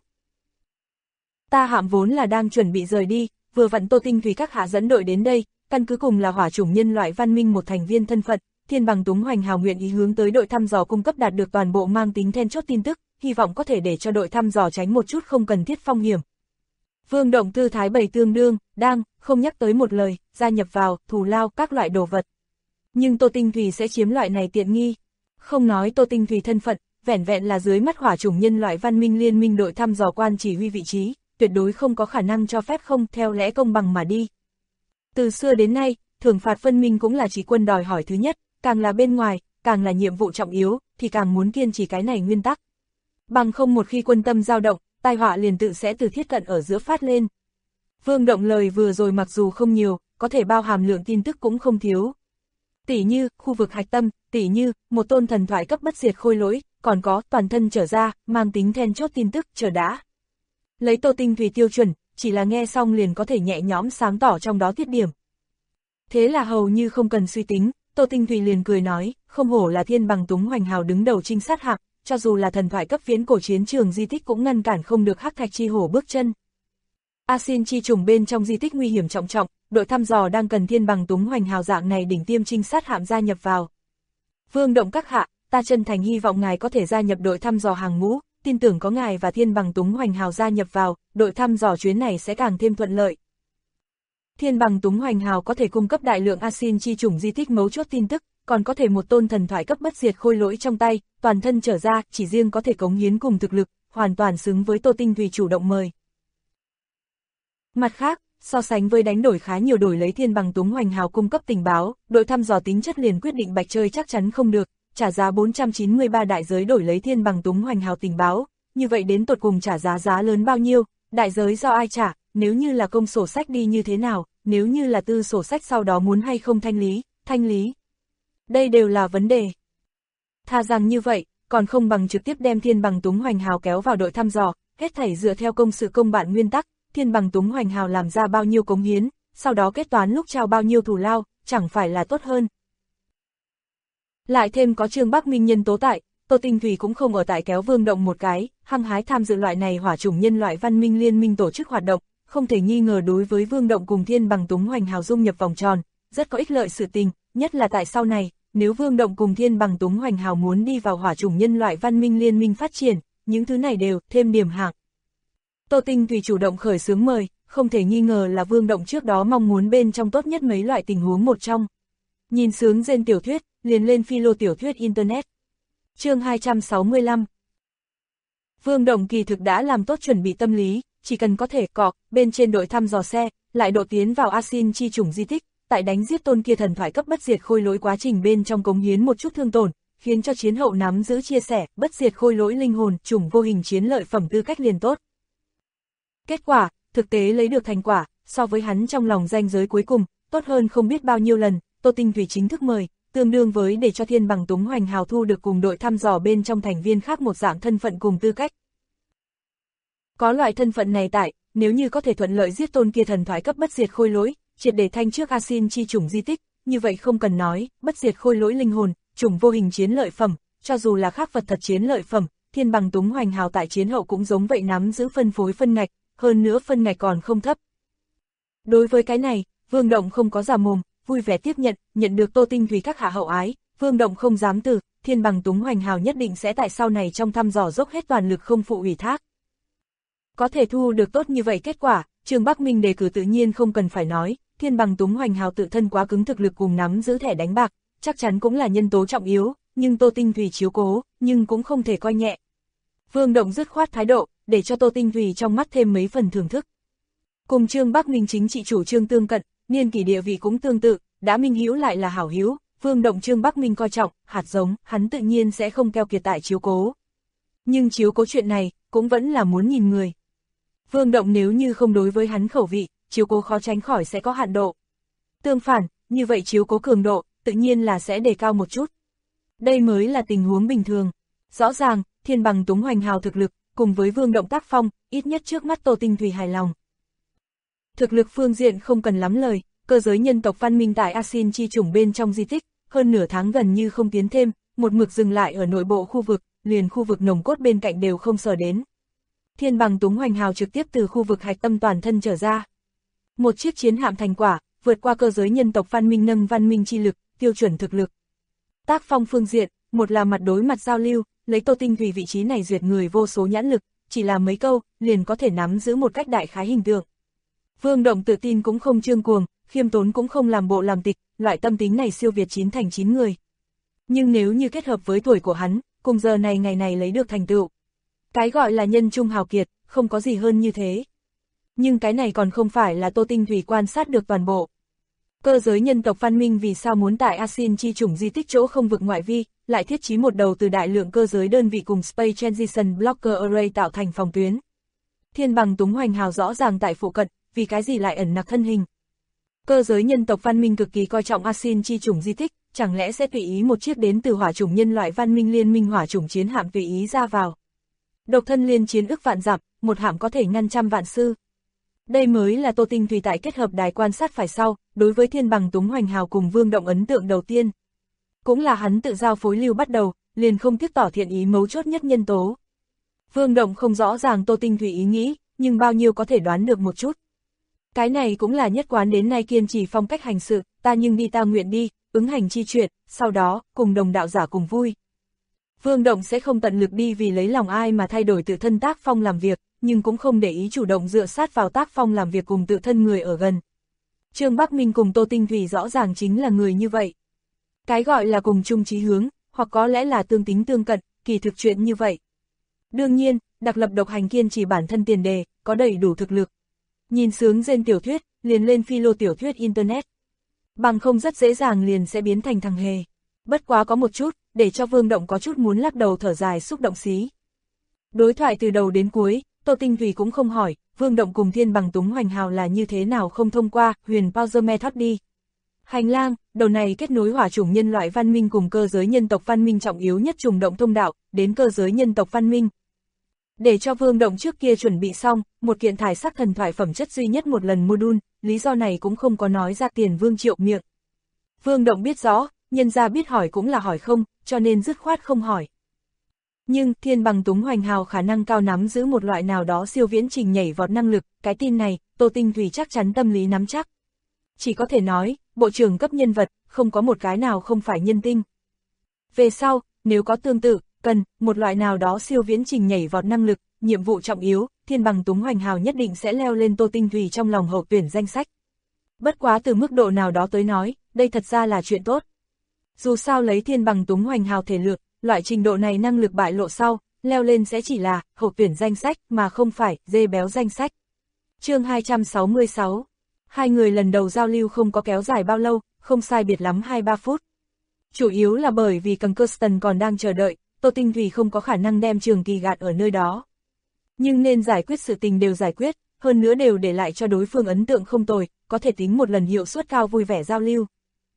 Ta hạm vốn là đang chuẩn bị rời đi, vừa vặn Tô Tinh Thủy các hạ dẫn đội đến đây, căn cứ cùng là hỏa chủng nhân loại văn minh một thành viên thân phận, Thiên Bằng Túng Hoành Hào nguyện ý hướng tới đội thăm dò cung cấp đạt được toàn bộ mang tính then chốt tin tức, hy vọng có thể để cho đội thăm dò tránh một chút không cần thiết phong hiểm. Vương Động tư thái bày tương đương, đang, không nhắc tới một lời, gia nhập vào, thù lao, các loại đồ vật. Nhưng Tô Tinh Thủy sẽ chiếm loại này tiện nghi. Không nói Tô Tinh Thủy thân phận, vẻn vẹn là dưới mắt hỏa chủng nhân loại văn minh liên minh đội thăm dò quan chỉ huy vị trí, tuyệt đối không có khả năng cho phép không theo lẽ công bằng mà đi. Từ xưa đến nay, thưởng phạt phân minh cũng là chỉ quân đòi hỏi thứ nhất, càng là bên ngoài, càng là nhiệm vụ trọng yếu, thì càng muốn kiên trì cái này nguyên tắc. Bằng không một khi quân tâm dao động, tai họa liền tự sẽ từ thiết cận ở giữa phát lên. Vương Động lời vừa rồi mặc dù không nhiều, có thể bao hàm lượng tin tức cũng không thiếu. Tỷ như, khu vực hạch tâm, tỷ như, một tôn thần thoại cấp bất diệt khôi lỗi, còn có, toàn thân trở ra, mang tính then chốt tin tức, chờ đã. Lấy Tô Tinh Thủy tiêu chuẩn, chỉ là nghe xong liền có thể nhẹ nhõm sáng tỏ trong đó tiết điểm. Thế là hầu như không cần suy tính, Tô Tinh Thủy liền cười nói, không hổ là Thiên Bằng Túng Hoành Hào đứng đầu trinh sát hạm, cho dù là thần thoại cấp viễn cổ chiến trường di tích cũng ngăn cản không được hắc thạch chi hổ bước chân. Asin chi trùng bên trong di tích nguy hiểm trọng trọng, đội thăm dò đang cần Thiên Bằng Túng Hoành Hào dạng này đỉnh tiêm trinh sát hạm gia nhập vào. Vương Động các hạ, ta chân thành hy vọng ngài có thể gia nhập đội thăm dò hàng ngũ, tin tưởng có ngài và Thiên Bằng Túng Hoành Hào gia nhập vào, đội thăm dò chuyến này sẽ càng thêm thuận lợi. Thiên Bằng Túng Hoành Hào có thể cung cấp đại lượng Asin chi chủng di tích mấu chốt tin tức, còn có thể một tôn thần thoại cấp bất diệt khôi lỗi trong tay, toàn thân trở ra, chỉ riêng có thể cống hiến cùng thực lực, hoàn toàn xứng với Tô Tinh Thủy chủ động mời. Mặt khác, so sánh với đánh đổi khá nhiều đổi lấy Thiên Bằng Túng Hoành Hào cung cấp tình báo, đội thăm dò tính chất liền quyết định Bạch chơi chắc chắn không được, trả giá 493 đại giới đổi lấy Thiên Bằng Túng Hoành Hào tình báo, như vậy đến tột cùng trả giá lớn bao nhiêu, đại giới do ai trả, nếu như là công sổ sách đi như thế nào, nếu như là tư sổ sách sau đó muốn hay không thanh lý. Đây đều là vấn đề. Tha rằng như vậy, còn không bằng trực tiếp đem Thiên Bằng Túng Hoành Hào kéo vào đội thăm dò, hết thảy dựa theo công sự công bạn nguyên tắc, Thiên Bằng Túng Hoành Hào làm ra bao nhiêu cống hiến, sau đó kết toán lúc trao bao nhiêu thù lao, chẳng phải là tốt hơn. Lại thêm có Trương Bắc Minh nhân tố tại, Tô Tinh Thủy cũng không ở tại kéo Vương Động một cái, hăng hái tham dự loại này hỏa chủng nhân loại văn minh liên minh tổ chức hoạt động, không thể nghi ngờ đối với Vương Động cùng Thiên Bằng Túng Hoành Hào dung nhập vòng tròn, rất có ích lợi sự tình, nhất là tại sau này, nếu Vương Động cùng Thiên Bằng Túng Hoành Hào muốn đi vào hỏa chủng nhân loại văn minh liên minh phát triển, những thứ này đều thêm điểm hạng. Tô Tinh Thủy chủ động khởi xướng mời, không thể nghi ngờ là Vương Động trước đó mong muốn bên trong tốt nhất mấy loại tình huống một trong. Nhìn sướng gen tiểu thuyết, liền lên philo tiểu thuyết Internet. Chương 265. Vương Động kỳ thực đã làm tốt chuẩn bị tâm lý, chỉ cần có thể cọ, bên trên đội thăm dò xe, lại độ tiến vào Asin chi chủng di tích, tại đánh giết tôn kia thần thoại cấp bất diệt khôi lỗi quá trình bên trong cống hiến một chút thương tổn, khiến cho chiến hậu nắm giữ chia sẻ, bất diệt khôi lỗi linh hồn, chủng vô hình chiến lợi phẩm tư cách liền tốt. Kết quả, thực tế lấy được thành quả, so với hắn trong lòng ranh giới cuối cùng, tốt hơn không biết bao nhiêu lần, Tô Tinh Thủy chính thức mời, tương đương với để cho Thiên Bằng Túng Hoành Hào thu được cùng đội thăm dò bên trong thành viên khác một dạng thân phận cùng tư cách. Có loại thân phận này tại, nếu như có thể thuận lợi giết tôn kia thần thoại cấp bất diệt khôi lỗi, triệt để thanh trước Asin chi chủng di tích, như vậy không cần nói, bất diệt khôi lỗi linh hồn, chủng vô hình chiến lợi phẩm, cho dù là khác vật thật chiến lợi phẩm, Thiên Bằng Túng Hoành Hào tại chiến hậu cũng giống vậy nắm giữ phân phối phân ngạch, hơn nữa phân ngạch còn không thấp. Đối với cái này, Vương Động không có giả mồm, vui vẻ tiếp nhận được Tô Tinh Thủy các hạ hậu ái, Vương Động không dám từ, Thiên Bằng Túng Hoành Hào nhất định sẽ tại sau này trong thăm dò dốc hết toàn lực không phụ ủy thác. Có thể thu được tốt như vậy kết quả, Trương Bắc Minh đề cử tự nhiên không cần phải nói, Thiên Bằng Túng Hoành Hào tự thân quá cứng thực lực cùng nắm giữ thẻ đánh bạc, chắc chắn cũng là nhân tố trọng yếu, nhưng Tô Tinh Thủy chiếu cố, nhưng cũng không thể coi nhẹ. Vương Động dứt khoát thái độ, để cho Tô Tinh Thủy trong mắt thêm mấy phần thưởng thức. Cùng Trương Bắc Minh chính trị chủ trương tương cận, niên kỷ địa vị cũng tương tự, đã minh hữu lại là hảo hữu, Vương Động Trương Bắc Minh coi trọng, hạt giống, hắn tự nhiên sẽ không keo kiệt tại chiếu cố. Nhưng chiếu cố chuyện này, cũng vẫn là muốn nhìn người. Vương Động nếu như không đối với hắn khẩu vị, chiếu cố khó tránh khỏi sẽ có hạn độ. Tương phản, như vậy chiếu cố cường độ, tự nhiên là sẽ đề cao một chút. Đây mới là tình huống bình thường. Rõ ràng, Thiên Bằng Túng Hoành Hào thực lực, cùng với Vương Động tác phong, ít nhất trước mắt Tô Tinh Thủy hài lòng. Thực lực phương diện không cần lắm lời, cơ giới nhân tộc văn minh tại Asin chi chủng bên trong di tích, hơn nửa tháng gần như không tiến thêm, một mực dừng lại ở nội bộ khu vực, liền khu vực nồng cốt bên cạnh đều không sờ đến. Thiên Bằng Túng Hoành Hào trực tiếp từ khu vực hạch tâm toàn thân trở ra. Một chiếc chiến hạm thành quả, vượt qua cơ giới nhân tộc văn minh nâng văn minh chi lực, tiêu chuẩn thực lực. Tác phong phương diện, một là mặt đối mặt giao lưu, lấy Tô Tinh Thủy vị trí này duyệt người vô số nhãn lực, chỉ là mấy câu, liền có thể nắm giữ một cách đại khái hình tượng. Vương Động tự tin cũng không trương cuồng, khiêm tốn cũng không làm bộ làm tịch, loại tâm tính này siêu việt 9 thành 9 người. Nhưng nếu như kết hợp với tuổi của hắn, cùng giờ này ngày này lấy được thành tựu. Cái gọi là nhân trung hào kiệt, không có gì hơn như thế. Nhưng cái này còn không phải là Tô Tinh Thủy quan sát được toàn bộ. Cơ giới nhân tộc văn minh vì sao muốn tại Asin chi chủng di tích chỗ không vực ngoại vi, lại thiết trí một đầu từ đại lượng cơ giới đơn vị cùng Space Transition Blocker Array tạo thành phòng tuyến. Thiên Bằng Túng Hoành Hào rõ ràng tại phụ cận, vì cái gì lại ẩn nặc thân hình. Cơ giới nhân tộc văn minh cực kỳ coi trọng Asin chi chủng di tích, chẳng lẽ sẽ tùy ý một chiếc đến từ hỏa chủng nhân loại văn minh liên minh hỏa chủng chiến hạm tùy ý ra vào. Độc thân liên chiến ức vạn dặm, một hạm có thể ngăn trăm vạn sư. Đây mới là Tô Tinh Thủy tại kết hợp đài quan sát phải sau, đối với Thiên Bằng Túng Hoành Hào cùng Vương Động ấn tượng đầu tiên. Cũng là hắn tự giao phối lưu bắt đầu, liền không tiếc tỏ thiện ý mấu chốt nhất nhân tố. Vương Động không rõ ràng Tô Tinh Thủy ý nghĩ, nhưng bao nhiêu có thể đoán được một chút. Cái này cũng là nhất quán đến nay kiên trì phong cách hành sự, ta nhưng đi ta nguyện đi, ứng hành chi chuyện, sau đó, cùng đồng đạo giả cùng vui. Vương Động sẽ không tận lực đi vì lấy lòng ai mà thay đổi tự thân tác phong làm việc, nhưng cũng không để ý chủ động dựa sát vào tác phong làm việc cùng tự thân người ở gần. Trương Bắc Minh cùng Tô Tinh Thủy rõ ràng chính là người như vậy. Cái gọi là cùng chung chí hướng, hoặc có lẽ là tương tính tương cận, kỳ thực chuyện như vậy. Đương nhiên, đặc lập độc hành kiên trì bản thân tiền đề, có đầy đủ thực lực. Nhìn sướng gen tiểu thuyết, liền lên philo tiểu thuyết Internet. Bằng không rất dễ dàng liền sẽ biến thành thằng hề. Bất quá có một chút, để cho Vương Động có chút muốn lắc đầu thở dài xúc động xí. Đối thoại từ đầu đến cuối, Tô Tinh Thủy cũng không hỏi, Vương Động cùng Thiên Bằng Túng Hoành Hào là như thế nào không thông qua huyền Power Method đi. Hành lang, đầu này kết nối hỏa chủng nhân loại văn minh cùng cơ giới nhân tộc văn minh trọng yếu nhất trùng động thông đạo, đến cơ giới nhân tộc văn minh. Để cho Vương Động trước kia chuẩn bị xong, một kiện thải sắc thần thoại phẩm chất duy nhất một lần module, lý do này cũng không có nói ra Tiền Vương Triệu miệng. Vương Động biết rõ, nhân gia biết hỏi cũng là hỏi không, cho nên dứt khoát không hỏi. Nhưng Thiên Bằng Túng Hoành Hào khả năng cao nắm giữ một loại nào đó siêu viễn trình nhảy vọt năng lực, cái tin này, Tô Tinh Thủy chắc chắn tâm lý nắm chắc. Chỉ có thể nói, bộ trưởng cấp nhân vật, không có một cái nào không phải nhân tinh. Về sau, nếu có tương tự, cần, một loại nào đó siêu viễn trình nhảy vọt năng lực, nhiệm vụ trọng yếu, Thiên Bằng Túng Hoành Hào nhất định sẽ leo lên Tô Tinh Thủy trong lòng hậu tuyển danh sách. Bất quá từ mức độ nào đó tới nói, đây thật ra là chuyện tốt. Dù sao lấy Thiên Bằng Túng Hoành Hào thể lực, loại trình độ này năng lực bại lộ sau, leo lên sẽ chỉ là hậu tuyển danh sách mà không phải dê béo danh sách. Chương 266. Hai người lần đầu giao lưu không có kéo dài bao lâu, không sai biệt lắm 2-3 phút. Chủ yếu là bởi vì Cần Kirsten còn đang chờ đợi, Tô Tinh Thủy không có khả năng đem Trường Kỳ gạt ở nơi đó. Nhưng nên giải quyết sự tình đều giải quyết, hơn nữa đều để lại cho đối phương ấn tượng không tồi, có thể tính một lần hiệu suất cao vui vẻ giao lưu.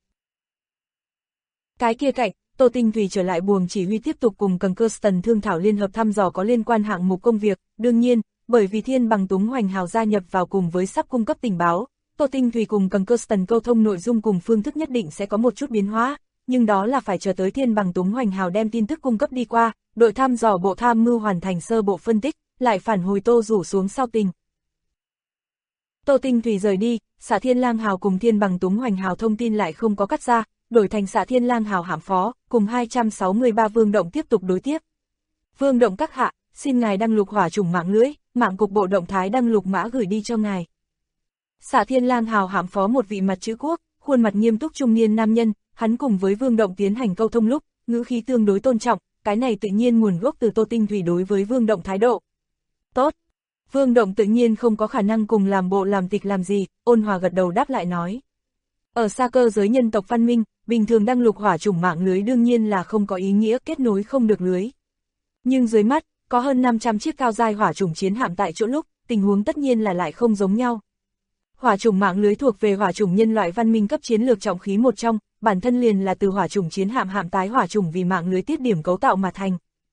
Cái kia cạnh, Tô Tinh Thủy trở lại buồng chỉ huy tiếp tục cùng Cần Kirsten thương thảo liên hợp thăm dò có liên quan hạng mục công việc, đương nhiên, bởi vì Thiên Bằng Túng Hoành Hào gia nhập vào cùng với sắp cung cấp tình báo, Tô Tinh Thủy cùng Cần Kirsten câu thông nội dung cùng phương thức nhất định sẽ có một chút biến hóa, nhưng đó là phải chờ tới Thiên Bằng Túng Hoành Hào đem tin tức cung cấp đi qua, đội thăm dò bộ tham mưu hoàn thành sơ bộ phân tích, lại phản hồi Tô rủ xuống sau tình. Tô Tinh Thủy rời đi, Xạ Thiên Lang Hào cùng Thiên Bằng Túng Hoành Hào thông tin lại không có cắt ra, đổi thành Xạ Thiên Lang Hào hãm phó, cùng 263 Vương Động tiếp tục đối tiếp. Vương Động các hạ, xin ngài đăng lục hỏa chủng mạng lưới, mạng cục bộ động thái đăng lục mã gửi đi cho ngài. Xạ Thiên Lang Hào hãm phó một vị mặt chữ quốc, khuôn mặt nghiêm túc trung niên nam nhân, hắn cùng với Vương Động tiến hành câu thông lúc, ngữ khí tương đối tôn trọng, cái này tự nhiên nguồn gốc từ Tô Tinh Thủy đối với Vương Động thái độ. Tốt. Vương Động tự nhiên không có khả năng cùng làm bộ làm tịch làm gì, ôn hòa gật đầu đáp lại nói. Ở xa cơ giới nhân tộc văn minh, bình thường đăng lục hỏa chủng mạng lưới đương nhiên là không có ý nghĩa kết nối không được lưới. Nhưng dưới mắt, có hơn 500 chiếc cao giai hỏa chủng chiến hạm tại chỗ lúc, tình huống tất nhiên là lại không giống nhau. Hỏa chủng mạng lưới thuộc về hỏa chủng nhân loại văn minh cấp chiến lược trọng khí một trong, bản thân liền là từ hỏa chủng chiến hạm hạm tái hỏa chủng vì mạng lưới tiết điểm cấu tạo mà thành.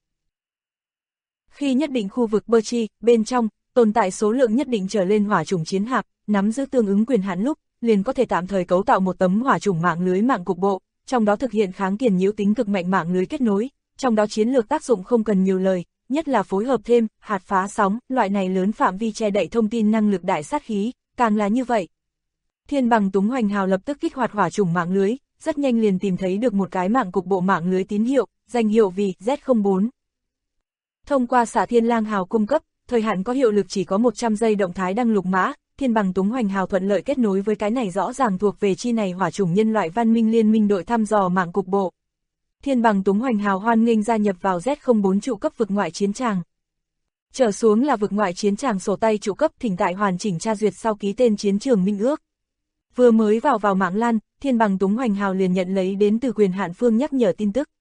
Khi nhất định khu vực bơ chi, bên trong, tồn tại số lượng nhất định trở lên hỏa chủng chiến hạm, nắm giữ tương ứng quyền hạn lúc, liền có thể tạm thời cấu tạo một tấm hỏa chủng mạng lưới mạng cục bộ, trong đó thực hiện kháng kiền nhiễu tính cực mạnh mạng lưới kết nối, trong đó chiến lược tác dụng không cần nhiều lời, nhất là phối hợp thêm, hạt phá sóng, loại này lớn phạm vi che đậy thông tin năng lực đại sát khí, càng là như vậy. Thiên Bằng Túng Hoành Hào lập tức kích hoạt hỏa chủng mạng lưới, rất nhanh liền tìm thấy được một cái mạng cục bộ mạng lưới tín hiệu, danh hiệu vì Z04. Thông qua Xạ Thiên Lang Hào cung cấp, thời hạn có hiệu lực chỉ có 100 giây động thái đăng lục mã, Thiên Bằng Túng Hoành Hào thuận lợi kết nối với cái này rõ ràng thuộc về chi này hỏa chủng nhân loại văn minh liên minh đội thăm dò mạng cục bộ. Thiên Bằng Túng Hoành Hào hoan nghênh gia nhập vào Z04 trụ cấp vực ngoại chiến tràng. Trở xuống là vực ngoại chiến tràng sổ tay trụ cấp thỉnh tại hoàn chỉnh tra duyệt sau ký tên chiến trường minh ước. Vừa mới vào mạng lan, Thiên Bằng Túng Hoành Hào liền nhận lấy đến từ quyền hạn phương nhắc nhở tin tức.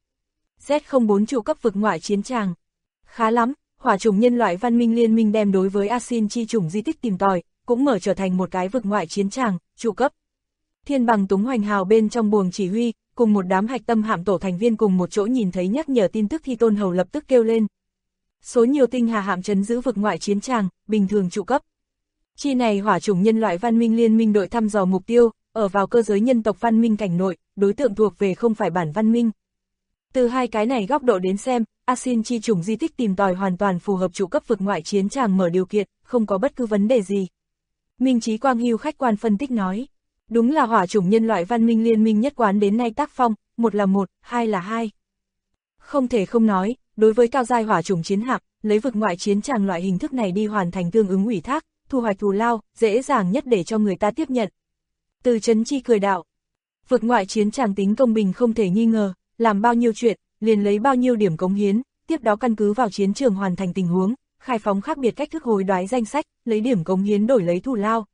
Z04 trụ cấp vực ngoại chiến tràng. Khá lắm, hỏa chủng nhân loại văn minh liên minh đem đối với Asin chi chủng di tích tìm tòi, cũng mở trở thành một cái vực ngoại chiến tràng, trụ cấp. Thiên Bằng Túng Hoành Hào bên trong buồng chỉ huy, cùng một đám hạch tâm hạm tổ thành viên cùng một chỗ nhìn thấy nhắc nhở tin tức thì Tôn Hầu lập tức kêu lên. Số nhiều tinh hà hạm trấn giữ vực ngoại chiến tràng, bình thường trụ cấp. Chi này hỏa chủng nhân loại văn minh liên minh đội thăm dò mục tiêu, ở vào cơ giới nhân tộc văn minh cảnh nội, đối tượng thuộc về không phải bản văn minh. Từ hai cái này góc độ đến xem, Asin chi chủng di tích tìm tòi hoàn toàn phù hợp trụ cấp vực ngoại chiến tràng mở điều kiện, không có bất cứ vấn đề gì. Minh Chí Quang Hưu khách quan phân tích nói, đúng là hỏa chủng nhân loại văn minh liên minh nhất quán đến nay tác phong, một là một, hai là hai. Không thể không nói, đối với cao giai hỏa chủng chiến hạm, lấy vực ngoại chiến tràng loại hình thức này đi hoàn thành tương ứng ủy thác, thu hoạch thù lao, dễ dàng nhất để cho người ta tiếp nhận. Từ Trấn Chi cười đạo, vực ngoại chiến tràng tính công bình không thể nghi ngờ, làm bao nhiêu chuyện, liền lấy bao nhiêu điểm cống hiến, tiếp đó căn cứ vào chiến trường hoàn thành tình huống, khai phóng khác biệt cách thức hối đoái danh sách, lấy điểm cống hiến đổi lấy thù lao.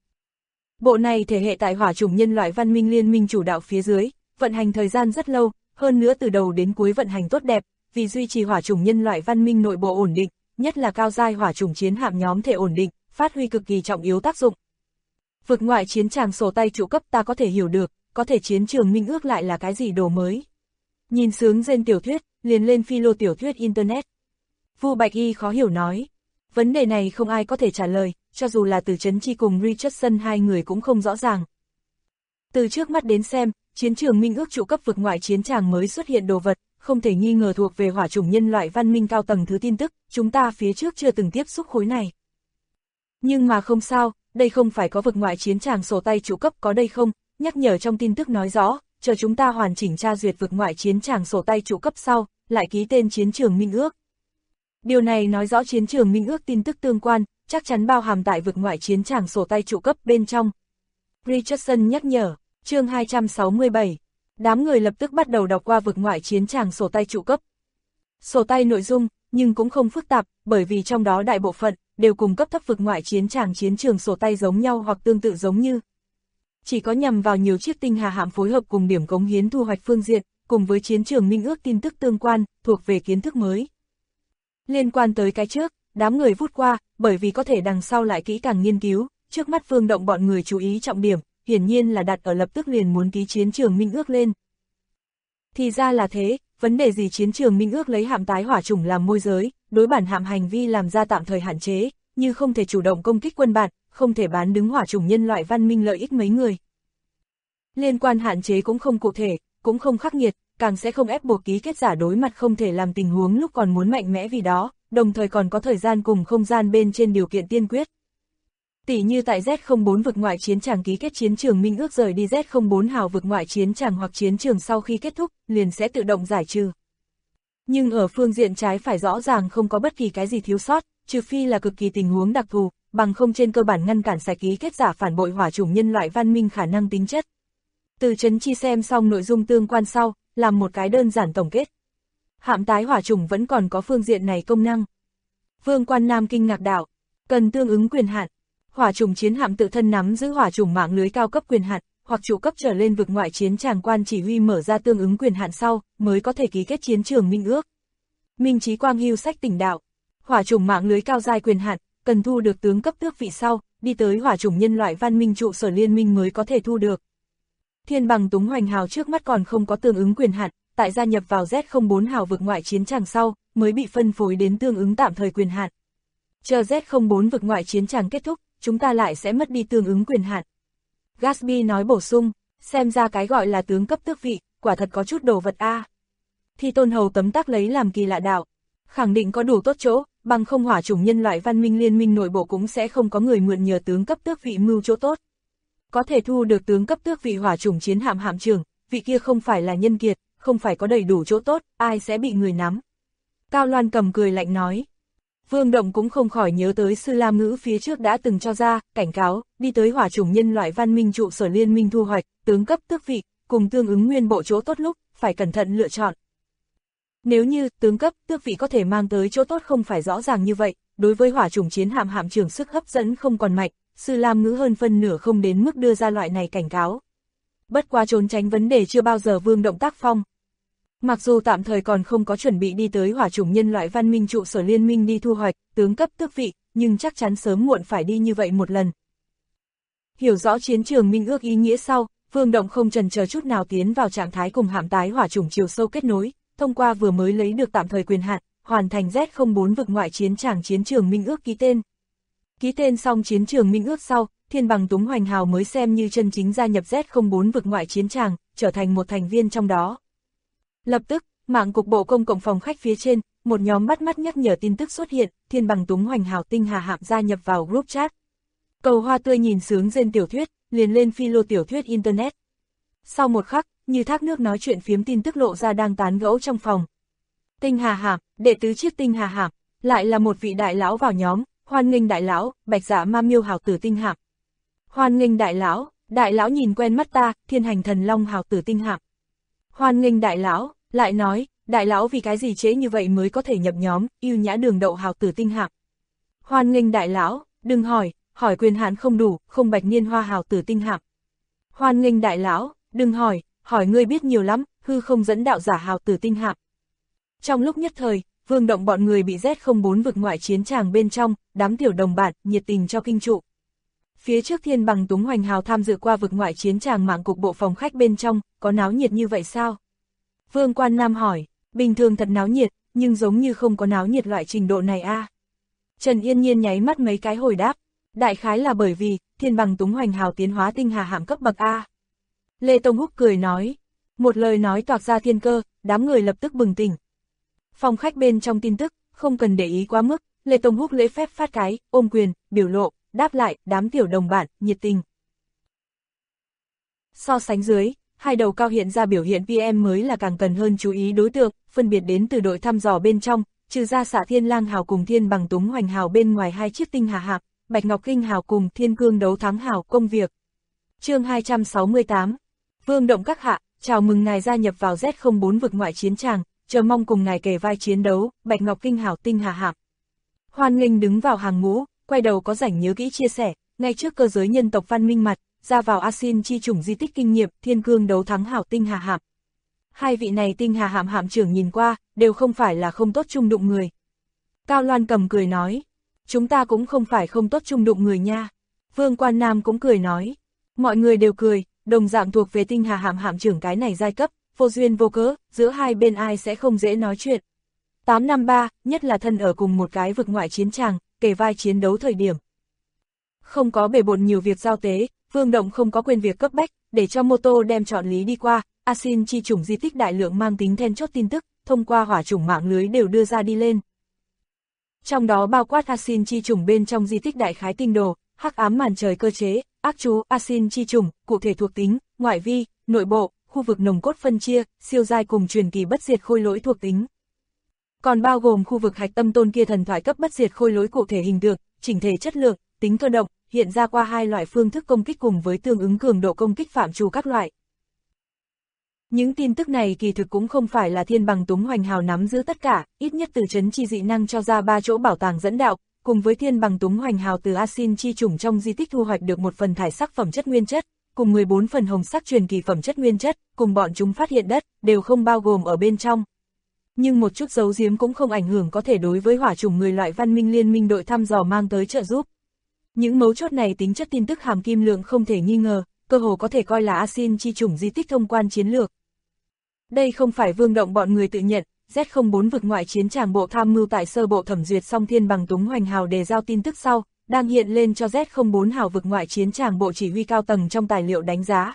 Bộ này thể hệ tại hỏa chủng nhân loại văn minh liên minh chủ đạo phía dưới, vận hành thời gian rất lâu, hơn nữa từ đầu đến cuối vận hành tốt đẹp, vì duy trì hỏa chủng nhân loại văn minh nội bộ ổn định, nhất là cao giai hỏa chủng chiến hạm nhóm thể ổn định, phát huy cực kỳ trọng yếu tác dụng. Vực ngoại chiến tràng sổ tay trụ cấp ta có thể hiểu được, có thể chiến trường minh ước lại là cái gì đồ mới. Nhìn sướng trên tiểu thuyết, liền lên philo tiểu thuyết Internet. Vu Bạch Y khó hiểu nói. Vấn đề này không ai có thể trả lời, cho dù là từ Trấn Chi cùng Richardson hai người cũng không rõ ràng. Từ trước mắt đến xem, chiến trường minh ước trụ cấp vực ngoại chiến tràng mới xuất hiện đồ vật, không thể nghi ngờ thuộc về hỏa chủng nhân loại văn minh cao tầng thứ tin tức, chúng ta phía trước chưa từng tiếp xúc khối này. Nhưng mà không sao, đây không phải có vực ngoại chiến tràng sổ tay trụ cấp có đây không, nhắc nhở trong tin tức nói rõ, chờ chúng ta hoàn chỉnh tra duyệt vực ngoại chiến tràng sổ tay trụ cấp sau, lại ký tên chiến trường minh ước. Điều này nói rõ chiến trường minh ước tin tức tương quan, chắc chắn bao hàm tại vực ngoại chiến tràng sổ tay trụ cấp bên trong. Richardson nhắc nhở, chương 267. Đám người lập tức bắt đầu đọc qua vực ngoại chiến tràng sổ tay trụ cấp. Sổ tay nội dung, nhưng cũng không phức tạp, bởi vì trong đó đại bộ phận đều cùng cấp thấp vực ngoại chiến tràng chiến trường sổ tay giống nhau hoặc tương tự giống như. Chỉ có nhằm vào nhiều chiếc tinh hà hạm phối hợp cùng điểm cống hiến thu hoạch phương diện, cùng với chiến trường minh ước tin tức tương quan, thuộc về kiến thức mới. Liên quan tới cái trước, đám người vút qua, bởi vì có thể đằng sau lại kỹ càng nghiên cứu, trước mắt Vương Động bọn người chú ý trọng điểm, hiển nhiên là đặt ở lập tức liền muốn ký chiến trường minh ước lên. Thì ra là thế, vấn đề gì chiến trường minh ước lấy hạm tái hỏa chủng làm môi giới, đối bản hạm hành vi làm ra tạm thời hạn chế, như không thể chủ động công kích quân bạn, không thể bán đứng hỏa chủng nhân loại văn minh lợi ích mấy người. Liên quan hạn chế cũng không cụ thể, cũng không khắc nghiệt, càng sẽ không ép buộc ký kết giả đối mặt không thể làm tình huống lúc còn muốn mạnh mẽ vì đó, đồng thời còn có thời gian cùng không gian bên trên điều kiện tiên quyết. Tỷ như tại Z04 vực ngoại chiến tràng ký kết chiến trường minh ước rời đi Z04 hào vực ngoại chiến tràng hoặc chiến trường sau khi kết thúc, liền sẽ tự động giải trừ. Nhưng ở phương diện trái phải rõ ràng không có bất kỳ cái gì thiếu sót, trừ phi là cực kỳ tình huống đặc thù, bằng không trên cơ bản ngăn cản sạch ký kết giả phản bội hỏa chủng nhân loại văn minh khả năng tính chất. Từ Trấn Chi xem xong nội dung tương quan sau, làm một cái đơn giản tổng kết. Hạm tái hỏa chủng vẫn còn có phương diện này công năng. Vương Quan Nam kinh ngạc đạo, cần tương ứng quyền hạn. Hỏa chủng chiến hạm tự thân nắm giữ hỏa chủng mạng lưới cao cấp quyền hạn, hoặc trụ cấp trở lên vực ngoại chiến tràng quan chỉ huy mở ra tương ứng quyền hạn sau, mới có thể ký kết chiến trường minh ước. Minh Chí Quang hưu sách tỉnh đạo, hỏa chủng mạng lưới cao giai quyền hạn, cần thu được tướng cấp tước vị sau, đi tới hỏa chủng nhân loại văn minh trụ sở liên minh mới có thể thu được. Thiên Bằng Túng Hoành Hào trước mắt còn không có tương ứng quyền hạn, tại gia nhập vào Z04 hào vực ngoại chiến tràng sau, mới bị phân phối đến tương ứng tạm thời quyền hạn. Chờ Z04 vực ngoại chiến tràng kết thúc, chúng ta lại sẽ mất đi tương ứng quyền hạn. Gatsby nói bổ sung, xem ra cái gọi là tướng cấp tước vị, quả thật có chút đồ vật a. Thì Tôn Hầu tấm tắc lấy làm kỳ lạ đạo, khẳng định có đủ tốt chỗ, bằng không hỏa chủng nhân loại văn minh liên minh nội bộ cũng sẽ không có người mượn nhờ tướng cấp tước vị mưu chỗ tốt. Có thể thu được tướng cấp tước vị hỏa chủng chiến hạm hạm trưởng, vị kia không phải là nhân kiệt, không phải có đầy đủ chỗ tốt, ai sẽ bị người nắm. Cao Loan Cầm cười lạnh nói. Vương Động cũng không khỏi nhớ tới Sư Lam Ngữ phía trước đã từng cho ra, cảnh cáo, đi tới hỏa chủng nhân loại văn minh trụ sở liên minh thu hoạch, tướng cấp tước vị, cùng tương ứng nguyên bộ chỗ tốt lúc, phải cẩn thận lựa chọn. Nếu như tướng cấp tước vị có thể mang tới chỗ tốt không phải rõ ràng như vậy, đối với hỏa chủng chiến hạm hạm trưởng sức hấp dẫn không còn mạnh, Sư Lam Ngữ hơn phân nửa không đến mức đưa ra loại này cảnh cáo. Bất quá trốn tránh vấn đề chưa bao giờ Vương Động tác phong. Mặc dù tạm thời còn không có chuẩn bị đi tới hỏa chủng nhân loại văn minh trụ sở liên minh đi thu hoạch, tướng cấp tước vị, nhưng chắc chắn sớm muộn phải đi như vậy một lần. Hiểu rõ chiến trường minh ước ý nghĩa sau, Vương Động không chần chờ chút nào tiến vào trạng thái cùng hạm tái hỏa chủng chiều sâu kết nối, thông qua vừa mới lấy được tạm thời quyền hạn, hoàn thành Z04 vực ngoại chiến tràng chiến trường minh ước ký tên. Ký tên xong chiến trường minh ước sau, Thiên Bằng Túng Hoành Hào mới xem như chân chính gia nhập Z04 vực ngoại chiến tràng, trở thành một thành viên trong đó. Lập tức, mạng cục bộ công cộng phòng khách phía trên, một nhóm bắt mắt nhắc nhở tin tức xuất hiện, Thiên Bằng Túng Hoành Hào tinh hà hạm gia nhập vào group chat. Cầu Hoa Tươi nhìn sướng trên tiểu thuyết, liền lên philo tiểu thuyết Internet. Sau một khắc, như thác nước nói chuyện phiếm tin tức lộ ra đang tán gẫu trong phòng. Tinh hà hạm, đệ tứ chiếc tinh hà hạm, lại là một vị đại lão vào nhóm, hoan nghênh đại lão, Bạch Dạ Ma Miêu hào tử tinh hạm. Hoan nghênh đại lão nhìn quen mắt ta, Thiên Hành Thần Long hào tử tinh hạm. Hoan nghênh đại lão, lại nói, đại lão vì cái gì trễ như vậy mới có thể nhập nhóm, yêu nhã đường đậu hào tử tinh hạm. Hoan nghênh đại lão, đừng hỏi quyền hạn không đủ, không Bạch Niên Hoa hào tử tinh hạm. Hoan nghênh đại lão, đừng hỏi ngươi biết nhiều lắm, hư không dẫn đạo giả hào tử tinh hạm. Trong lúc nhất thời, Vương Động bọn người bị Z04 vực ngoại chiến tràng bên trong, đám tiểu đồng bạn, nhiệt tình cho kinh trụ. Phía trước Thiên Bằng Túng Hoành Hào tham dự qua vực ngoại chiến tràng mạng cục bộ phòng khách bên trong, có náo nhiệt như vậy sao? Vương Quan Nam hỏi, bình thường thật náo nhiệt, nhưng giống như không có náo nhiệt loại trình độ này a. Trần Yên Nhiên nháy mắt mấy cái hồi đáp, đại khái là bởi vì, Thiên Bằng Túng Hoành Hào tiến hóa tinh hà hạm cấp bậc A. Lê Tông Húc cười nói, một lời nói toạc ra thiên cơ, đám người lập tức bừng tỉnh. Phòng khách bên trong tin tức, không cần để ý quá mức, Lê Tông Húc lễ phép phát cái, ôm quyền, biểu lộ, đáp lại, đám tiểu đồng bạn, nhiệt tình. So sánh dưới, hai đầu cao hiện ra biểu hiện PM mới là càng cần hơn chú ý đối tượng, phân biệt đến từ đội thăm dò bên trong, trừ ra Xạ Thiên Lang Hào cùng Thiên Bằng Túng Hoành Hào bên ngoài hai chiếc tinh hà hạm, Bạch Ngọc Kinh Hào cùng Thiên Cương Đấu Thắng Hào công việc. Chương 268. Vương Động các hạ, chào mừng ngài gia nhập vào Z04 vực ngoại chiến tràng, chờ mong cùng ngài kề vai chiến đấu, Bạch Ngọc Kinh Hào tinh hà hạm. Hoan nghênh đứng vào hàng ngũ, quay đầu có rảnh nhớ kỹ chia sẻ, ngay trước cơ giới nhân tộc văn minh mặt, ra vào Asin chi chủng di tích kinh nghiệm, Thiên Cương Đấu Thắng Hào tinh hà hạm. Hai vị này tinh hà hạm hạm trưởng nhìn qua, đều không phải là không tốt chung đụng người. Cao Loan Cầm cười nói, chúng ta cũng không phải không tốt chung đụng người nha. Vương Quan Nam cũng cười nói, mọi người đều cười, đồng dạng thuộc về tinh hà hạm hạm trưởng cái này giai cấp, vô duyên vô cớ, giữa hai bên ai sẽ không dễ nói chuyện. 853, nhất là thân ở cùng một cái vực ngoại chiến tràng, kề vai chiến đấu thời điểm. Không có bề bộn nhiều việc giao tế, Vương Động không có quên việc cấp bách, để cho mô tô đem chọn lý đi qua, Asin chi chủng di tích đại lượng mang tính then chốt tin tức, thông qua hỏa chủng mạng lưới đều đưa ra đi lên. Trong đó bao quát Asin chi chủng bên trong di tích đại khái tinh đồ, hắc ám màn trời cơ chế, ác chú, Asin chi chủng, cụ thể thuộc tính, ngoại vi, nội bộ, khu vực nồng cốt phân chia, siêu giai cùng truyền kỳ bất diệt khôi lỗi thuộc tính. Còn bao gồm khu vực hạch tâm tôn kia thần thoại cấp bất diệt khôi lỗi cụ thể hình tượng, chỉnh thể chất lượng, tính cơ động, hiện ra qua hai loại phương thức công kích cùng với tương ứng cường độ công kích phạm trù các loại. Những tin tức này kỳ thực cũng không phải là Thiên Bằng Túng Hoành Hào nắm giữ tất cả, ít nhất từ trấn chi dị năng cho ra 3 chỗ bảo tàng dẫn đạo, cùng với Thiên Bằng Túng Hoành Hào từ Asin chi chủng trong di tích thu hoạch được một phần thải sắc phẩm chất nguyên chất, cùng 14 phần hồng sắc truyền kỳ phẩm chất nguyên chất, cùng bọn chúng phát hiện đất, đều không bao gồm ở bên trong. Nhưng một chút giấu giếm cũng không ảnh hưởng có thể đối với hỏa chủng người loại văn minh liên minh đội thăm dò mang tới trợ giúp. Những mấu chốt này tính chất tin tức hàm kim lượng không thể nghi ngờ, cơ hồ có thể coi là Asin chi chủng di tích thông quan chiến lược. Đây không phải Vương Động bọn người tự nhận, Z04 vực ngoại chiến tràng bộ tham mưu tại sơ bộ thẩm duyệt xong Thiên Bằng Túng Hoành Hào đề giao tin tức sau, đang hiện lên cho Z04 hào vực ngoại chiến tràng bộ chỉ huy cao tầng trong tài liệu đánh giá.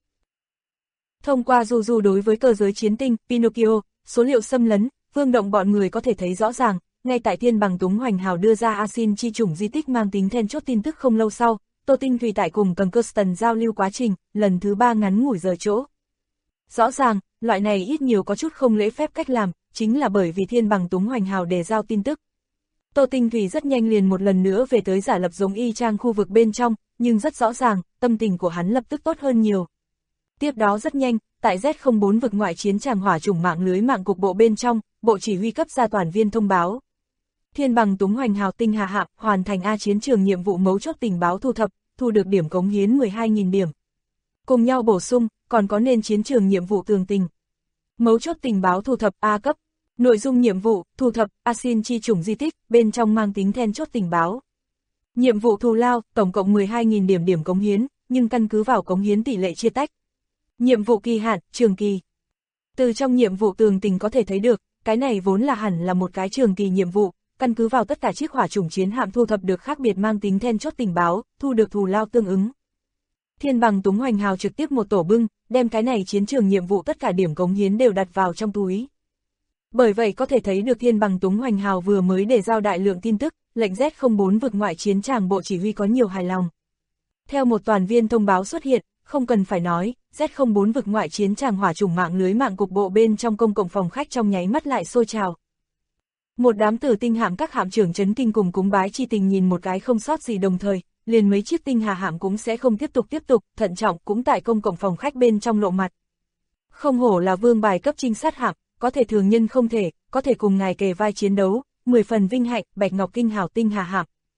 Thông qua du đối với cơ giới chiến tinh, Pinocchio, số liệu xâm lấn, Vương Động bọn người có thể thấy rõ ràng, ngay tại Thiên Bằng Túng Hoành Hào đưa ra Asin chi chủng di tích mang tính then chốt tin tức không lâu sau, Tô Tinh Thủy tại cùng Cầm Kirsten giao lưu quá trình, lần thứ 3 ngắn ngủi rời chỗ. Rõ ràng, loại này ít nhiều có chút không lễ phép cách làm, chính là bởi vì Thiên Bằng Túng Hoành Hào đề giao tin tức. Tô Tinh Thủy rất nhanh liền một lần nữa về tới giả lập giống y chang khu vực bên trong, nhưng rất rõ ràng, tâm tình của hắn lập tức tốt hơn nhiều. Tiếp đó rất nhanh, tại Z04 vực ngoại chiến tràng hỏa chủng mạng lưới mạng cục bộ bên trong, bộ chỉ huy cấp ra toàn viên thông báo. Thiên Bằng Túng Hoành Hào tinh hà hạm hoàn thành A chiến trường nhiệm vụ mấu chốt tình báo thu thập, thu được điểm cống hiến 12.000 điểm. Cùng nhau bổ sung, còn có nên chiến trường nhiệm vụ tường tình. Mấu chốt tình báo thu thập A cấp. Nội dung nhiệm vụ, thu thập, Asin chi chủng di tích, bên trong mang tính then chốt tình báo. Nhiệm vụ thù lao, tổng cộng 12.000 điểm cống hiến, nhưng căn cứ vào cống hiến tỷ lệ chia tách. Nhiệm vụ kỳ hạn, trường kỳ. Từ trong nhiệm vụ tường tình có thể thấy được, cái này vốn là hẳn là một cái trường kỳ nhiệm vụ, căn cứ vào tất cả chiếc hỏa chủng chiến hạm thu thập được khác biệt mang tính then chốt tình báo, thu được thù lao tương ứng. Thiên Bằng Túng Hoành Hào trực tiếp một tổ bưng, đem cái này chiến trường nhiệm vụ tất cả điểm cống hiến đều đặt vào trong túi. Bởi vậy có thể thấy được Thiên Bằng Túng Hoành Hào vừa mới để giao đại lượng tin tức, lệnh Z04 vực ngoại chiến tràng bộ chỉ huy có nhiều hài lòng. Theo một toàn viên thông báo xuất hiện, không cần phải nói, Z04 vực ngoại chiến tràng hỏa chủng mạng lưới mạng cục bộ bên trong công cộng phòng khách trong nháy mắt lại sôi trào. Một đám tử tinh hạm các hạm trưởng chấn kinh cùng cúng bái chi tình nhìn một cái không sót gì đồng thời, liền mấy chiếc tinh hà hạm cũng sẽ không tiếp tục, thận trọng cũng tại công cộng phòng khách bên trong lộ mặt. Không hổ là vương bài cấp trinh sát hạm, có thể thường nhân không thể, có thể cùng ngài kề vai chiến đấu, 10 phần vinh hạnh, Bạch Ngọc Kinh Hào tinh hà hạm.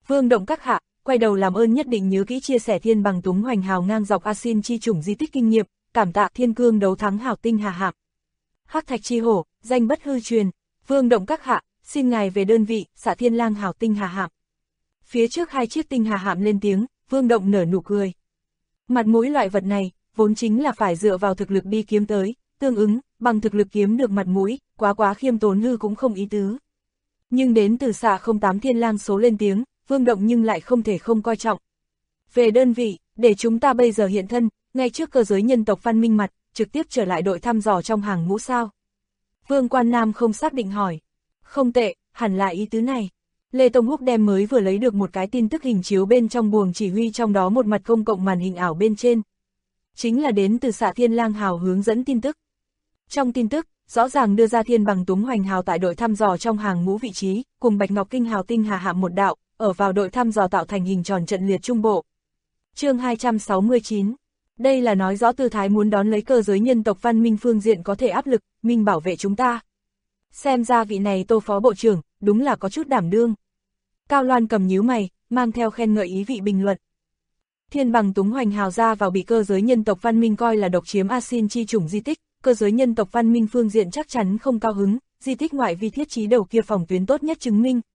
Vương Động các hạ, quay đầu làm ơn nhất định nhớ kỹ chia sẻ thiên bằng túng hoành hào ngang dọc Asin chi chủng di tích kinh nghiệm, cảm tạ thiên cương đấu thắng hào tinh hà hạm. Hắc thạch chi hổ, danh bất hư truyền, Vương Động các hạ, xin ngài về đơn vị, xạ thiên lang hào tinh hà hạm. Phía trước hai chiếc tinh hà hạm lên tiếng, Vương Động nở nụ cười. Mặt mũi loại vật này, vốn chính là phải dựa vào thực lực đi kiếm tới, tương ứng, bằng thực lực kiếm được mặt mũi, quá khiêm tốn hư cũng không ý tứ. Nhưng đến từ xạ 08 thiên lang số lên tiếng, Vương Động nhưng lại không thể không coi trọng. Về đơn vị, để chúng ta bây giờ hiện thân, ngay trước cơ giới nhân tộc văn minh mặt, trực tiếp trở lại đội thăm dò trong hàng ngũ sao. Vương Quan Nam không xác định hỏi. Không tệ, hẳn là ý tứ này. Lê Tông Húc đem mới vừa lấy được một cái tin tức hình chiếu bên trong buồng chỉ huy, trong đó một mặt công cộng màn hình ảo bên trên. Chính là đến từ xạ thiên lang hào hướng dẫn tin tức. Trong tin tức, rõ ràng đưa ra thiên bằng túng hoành hào tại đội thăm dò trong hàng ngũ vị trí, cùng Bạch Ngọc Kinh hào tinh hà hạm một đạo, ở vào đội thăm dò tạo thành hình tròn trận liệt trung bộ. Chương 269. Đây là nói rõ tư thái muốn đón lấy cơ giới nhân tộc văn minh phương diện có thể áp lực, minh bảo vệ chúng ta. Xem ra vị này Tô phó bộ trưởng, đúng là có chút đảm đương. Cao Loan cầm nhíu mày, mang theo khen ngợi ý vị bình luận. Thiên bằng túng hoành hào ra vào bị cơ giới nhân tộc văn minh coi là độc chiếm Asin chi chủng di tích, cơ giới nhân tộc văn minh phương diện chắc chắn không cao hứng, di tích ngoại vi thiết trí đầu kia phòng tuyến tốt nhất chứng minh.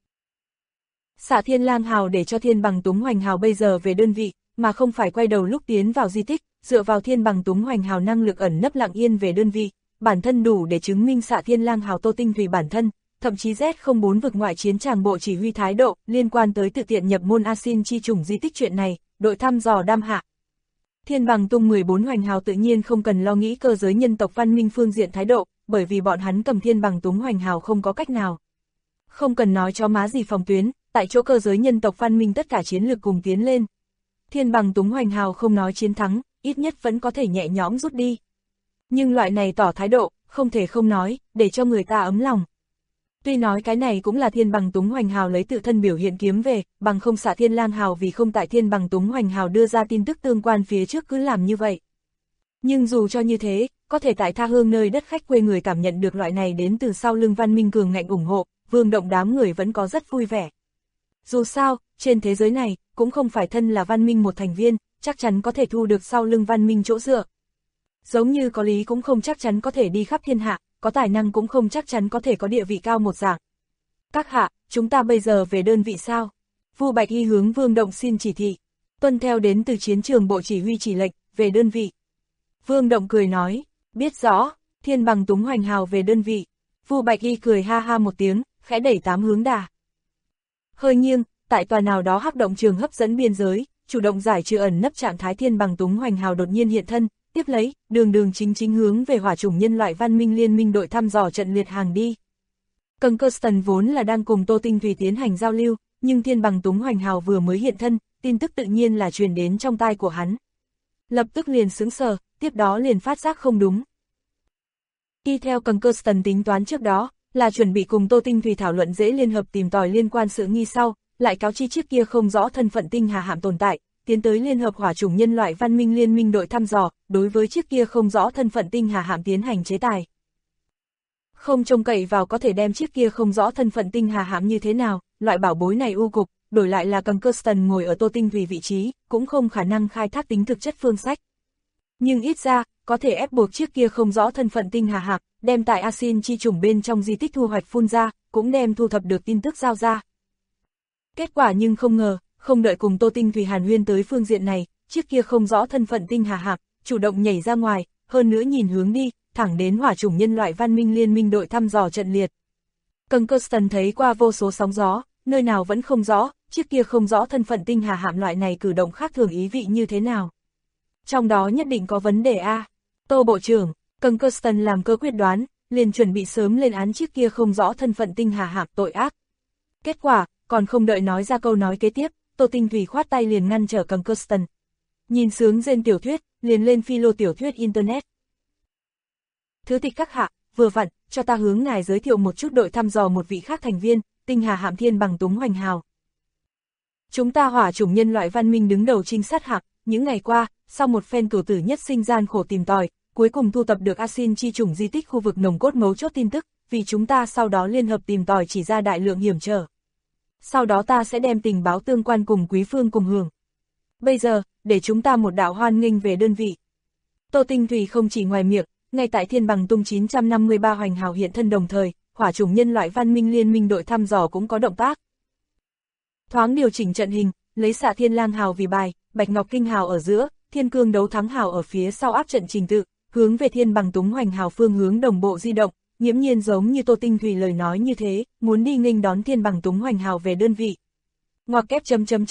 Xạ thiên lang hào để cho thiên bằng túng hoành hào bây giờ về đơn vị, mà không phải quay đầu lúc tiến vào di tích, dựa vào thiên bằng túng hoành hào năng lực ẩn nấp lặng yên về đơn vị, bản thân đủ để chứng minh xạ thiên lang hào Tô Tinh Thủy bản thân, thậm chí Z04 vực ngoại chiến tràng bộ chỉ huy thái độ liên quan tới tự tiện nhập môn Asin chi chủng di tích chuyện này, đội thăm dò đam hạ. Thiên bằng tung 14 hoành hào tự nhiên không cần lo nghĩ cơ giới nhân tộc văn minh phương diện thái độ, bởi vì bọn hắn cầm thiên bằng túng hoành hào không có cách nào. Không cần nói cho má gì phòng tuyến, tại chỗ cơ giới nhân tộc văn minh tất cả chiến lược cùng tiến lên. Thiên bằng túng hoành hào không nói chiến thắng, ít nhất vẫn có thể nhẹ nhõm rút đi. Nhưng loại này tỏ thái độ, không thể không nói, để cho người ta ấm lòng. Tuy nói cái này cũng là thiên bằng túng hoành hào lấy tự thân biểu hiện kiếm về, bằng không xạ thiên lang hào vì không tại thiên bằng túng hoành hào đưa ra tin tức tương quan phía trước cứ làm như vậy. Nhưng dù cho như thế, có thể tại tha hương nơi đất khách quê người cảm nhận được loại này đến từ sau lưng văn minh cường ngạnh ủng hộ, Vương Động đám người vẫn có rất vui vẻ. Dù sao, trên thế giới này, cũng không phải thân là văn minh một thành viên, chắc chắn có thể thu được sau lưng văn minh chỗ dựa. Giống như có lý cũng không chắc chắn có thể đi khắp thiên hạ, có tài năng cũng không chắc chắn có thể có địa vị cao một dạng. Các hạ, chúng ta bây giờ về đơn vị sao? Vu Bạch Y hướng Vương Động xin chỉ thị, tuân theo đến từ chiến trường bộ chỉ huy chỉ lệnh, về đơn vị. Vương Động cười nói, biết rõ, thiên bằng túng hoành hào về đơn vị. Vu Bạch Y cười ha ha một tiếng, khẽ đẩy 8 hướng đà. Hơi nghiêng, tại tòa nào đó hắc động trường hấp dẫn biên giới, chủ động giải trừ ẩn nấp trạng thái thiên bằng túng hoành hào đột nhiên hiện thân, tiếp lấy, đường chính hướng về hỏa chủng nhân loại văn minh liên minh đội thăm dò trận liệt hàng đi. Conkerston vốn là đang cùng Tô Tinh Thủy tiến hành giao lưu, nhưng thiên bằng túng hoành hào vừa mới hiện thân, tin tức tự nhiên là truyền đến trong tai của hắn. Lập tức liền sững sờ, tiếp đó liền phát giác không đúng. Y theo Conkerston tính toán trước đó, là chuẩn bị cùng Tô Tinh Thủy thảo luận dễ liên hợp tìm tòi liên quan sự nghi sau, lại cáo chi chiếc kia không rõ thân phận tinh hà hạm tồn tại, tiến tới liên hợp hỏa chủng nhân loại văn minh liên minh đội thăm dò, đối với chiếc kia không rõ thân phận tinh hà hạm tiến hành chế tài. Không trông cậy vào có thể đem chiếc kia không rõ thân phận tinh hà hạm như thế nào, loại bảo bối này u cục, đổi lại là Conkerston ngồi ở Tô Tinh Thủy vị trí, cũng không khả năng khai thác tính thực chất phương sách. Nhưng ít ra, có thể ép buộc chiếc kia không rõ thân phận tinh hà hạm, đem tại Asin chi chủng bên trong di tích thu hoạch phun ra, cũng đem thu thập được tin tức giao ra. Kết quả nhưng không ngờ, không đợi cùng Tô Tinh Thủy hàn huyên tới phương diện này, chiếc kia không rõ thân phận tinh hà hạm, chủ động nhảy ra ngoài, hơn nữa nhìn hướng đi, thẳng đến hỏa chủng nhân loại văn minh liên minh đội thăm dò trận liệt. Conkerston thấy qua vô số sóng gió, nơi nào vẫn không rõ, chiếc kia không rõ thân phận tinh hà hạm loại này cử động khác thường ý vị như thế nào. Trong đó nhất định có vấn đề a. Tô Bộ trưởng, Conkerston làm cơ quyết đoán, liền chuẩn bị sớm lên án chiếc kia không rõ thân phận tinh hà hạm tội ác. Kết quả, còn không đợi nói ra câu nói kế tiếp, Tô Tinh Thủy khoát tay liền ngăn trở Conkerston. Nhìn sướng rên tiểu thuyết, liền lên philo tiểu thuyết internet. Thứ tịch các hạ, vừa vặn, cho ta hướng ngài giới thiệu một chút đội thăm dò một vị khác thành viên, tinh hà hạm thiên bằng túng hoành hào. Chúng ta hỏa chủng nhân loại văn minh đứng đầu trinh sát hạm, những ngày qua, sau một phen cửu tử nhất sinh gian khổ tìm tòi, cuối cùng thu tập được Asin chi chủng di tích khu vực nồng cốt mấu chốt tin tức, vì chúng ta sau đó liên hợp tìm tòi chỉ ra đại lượng hiểm trở. Sau đó ta sẽ đem tình báo tương quan cùng Quý Phương cùng hưởng. Bây giờ, để chúng ta một đạo hoan nghênh về đơn vị. Tô Tinh Thủy không chỉ ngoài miệng, ngay tại Thiên Bằng Tung 953 hoành hào hiện thân đồng thời, hỏa chủng nhân loại văn minh liên minh đội thăm dò cũng có động tác. Thoáng điều chỉnh trận hình, lấy Xạ Thiên Lang hào vì bài, Bạch Ngọc Kinh hào ở giữa, Thiên Cương Đấu Thắng hào ở phía sau áp trận trình tự, hướng về Thiên Bằng Túng hoành hào phương hướng đồng bộ di động, nghiễm nhiên giống như Tô Tinh Thủy lời nói như thế, muốn đi nghênh đón Thiên Bằng Túng hoành hào về đơn vị. Ngoặc kép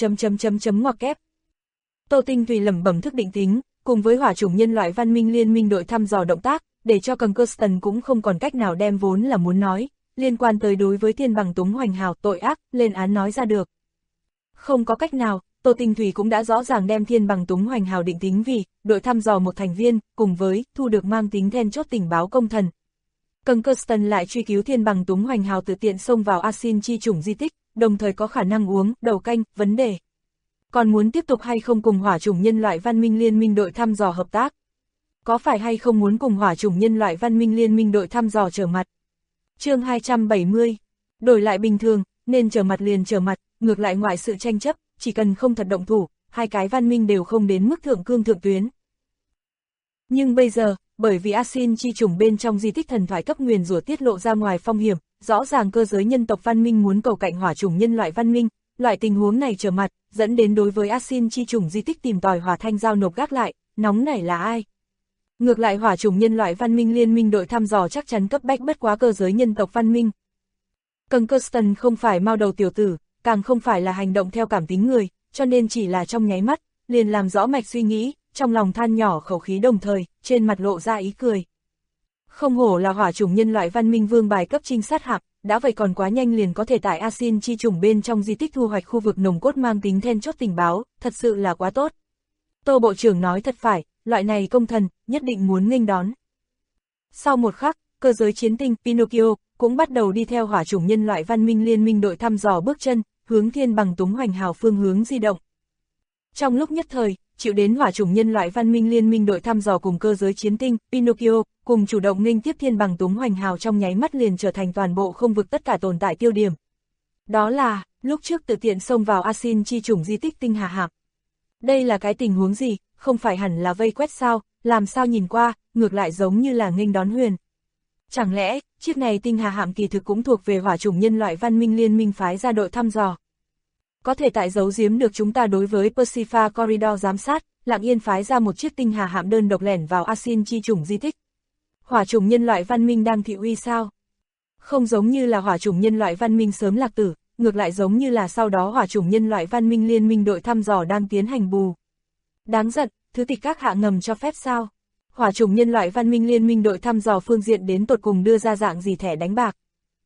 ngoặc kép. Tô Tinh Thủy lẩm bẩm thức định tính, cùng với hỏa chủng nhân loại văn minh liên minh đội thăm dò động tác, để cho Concuston cũng không còn cách nào đem vốn là muốn nói, liên quan tới đối với Thiên Bằng Túng hoành hào tội ác, lên án nói ra được. Không có cách nào, Tô Tinh Thủy cũng đã rõ ràng đem Thiên Bằng Túng hoành hào định tính vì đội thăm dò một thành viên, cùng với thu được mang tính then chốt tình báo công thần. Concuston lại truy cứu Thiên Bằng Túng hoành hào tự tiện xông vào Asin chi chủng di tích, đồng thời có khả năng uống đầu canh, vấn đề. Còn muốn tiếp tục hay không cùng hỏa chủng nhân loại văn minh liên minh đội thăm dò hợp tác? Có phải hay không muốn cùng hỏa chủng nhân loại văn minh liên minh đội thăm dò trở mặt? Chương 270. Đổi lại bình thường, nên trở mặt liền trở mặt, ngược lại ngoại sự tranh chấp, chỉ cần không thật động thủ, hai cái văn minh đều không đến mức thượng cương thượng tuyến. Nhưng bây giờ, bởi vì Asin chi chủng bên trong di tích thần thoại cấp nguyền rủa tiết lộ ra ngoài phong hiểm, rõ ràng cơ giới nhân tộc văn minh muốn cầu cạnh hỏa chủng nhân loại văn minh, loại tình huống này trở mặt, dẫn đến đối với Asin chi chủng di tích tìm tòi hỏa thanh giao nộp gác lại, nóng nảy là ai? Ngược lại hỏa chủng nhân loại văn minh liên minh đội thăm dò chắc chắn cấp bách bất quá cơ giới nhân tộc văn minh. Concuston không phải mao đầu tiểu tử, càng không phải là hành động theo cảm tính người, cho nên chỉ là trong nháy mắt, liền làm rõ mạch suy nghĩ, trong lòng than nhỏ khẩu khí đồng thời, trên mặt lộ ra ý cười. Không hổ là hỏa chủng nhân loại văn minh vương bài cấp trinh sát hạm, đã vậy còn quá nhanh liền có thể tại Asin chi chủng bên trong di tích thu hoạch khu vực nồng cốt mang tính then chốt tình báo, thật sự là quá tốt. Tô Bộ trưởng nói thật phải, loại này công thần, nhất định muốn nghênh đón. Sau một khắc, cơ giới chiến tinh Pinocchio cũng bắt đầu đi theo hỏa chủng nhân loại văn minh liên minh đội thăm dò bước chân, hướng Thiên Bằng Túng hoành hào phương hướng di động. Trong lúc nhất thời, chịu đến hỏa chủng nhân loại văn minh liên minh đội thăm dò cùng cơ giới chiến tinh Pinocchio cùng chủ động nghênh tiếp Thiên Bằng Túng hoành hào trong nháy mắt liền trở thành toàn bộ không vực tất cả tồn tại tiêu điểm. Đó là, lúc trước tự tiện xông vào Asin chi chủng di tích tinh hà hạm. Đây là cái tình huống gì, không phải hẳn là vây quét sao, làm sao nhìn qua, ngược lại giống như là nghênh đón huyền. Chẳng lẽ, chiếc này tinh hà hạm kỳ thực cũng thuộc về hỏa chủng nhân loại văn minh liên minh phái ra đội thăm dò. Có thể tại giấu giếm được chúng ta đối với Persifa Corridor giám sát, lặng yên phái ra một chiếc tinh hà hạm đơn độc lẻn vào Asin chi chủng di tích. Hỏa chủng nhân loại văn minh đang thị uy sao? Không giống như là hỏa chủng nhân loại văn minh sớm lạc tử, ngược lại giống như là sau đó hỏa chủng nhân loại văn minh liên minh đội thăm dò đang tiến hành bù. Đáng giận, thứ tịch các hạ ngầm cho phép sao? Hỏa chủng nhân loại văn minh liên minh đội thăm dò phương diện đến tột cùng đưa ra dạng gì thẻ đánh bạc.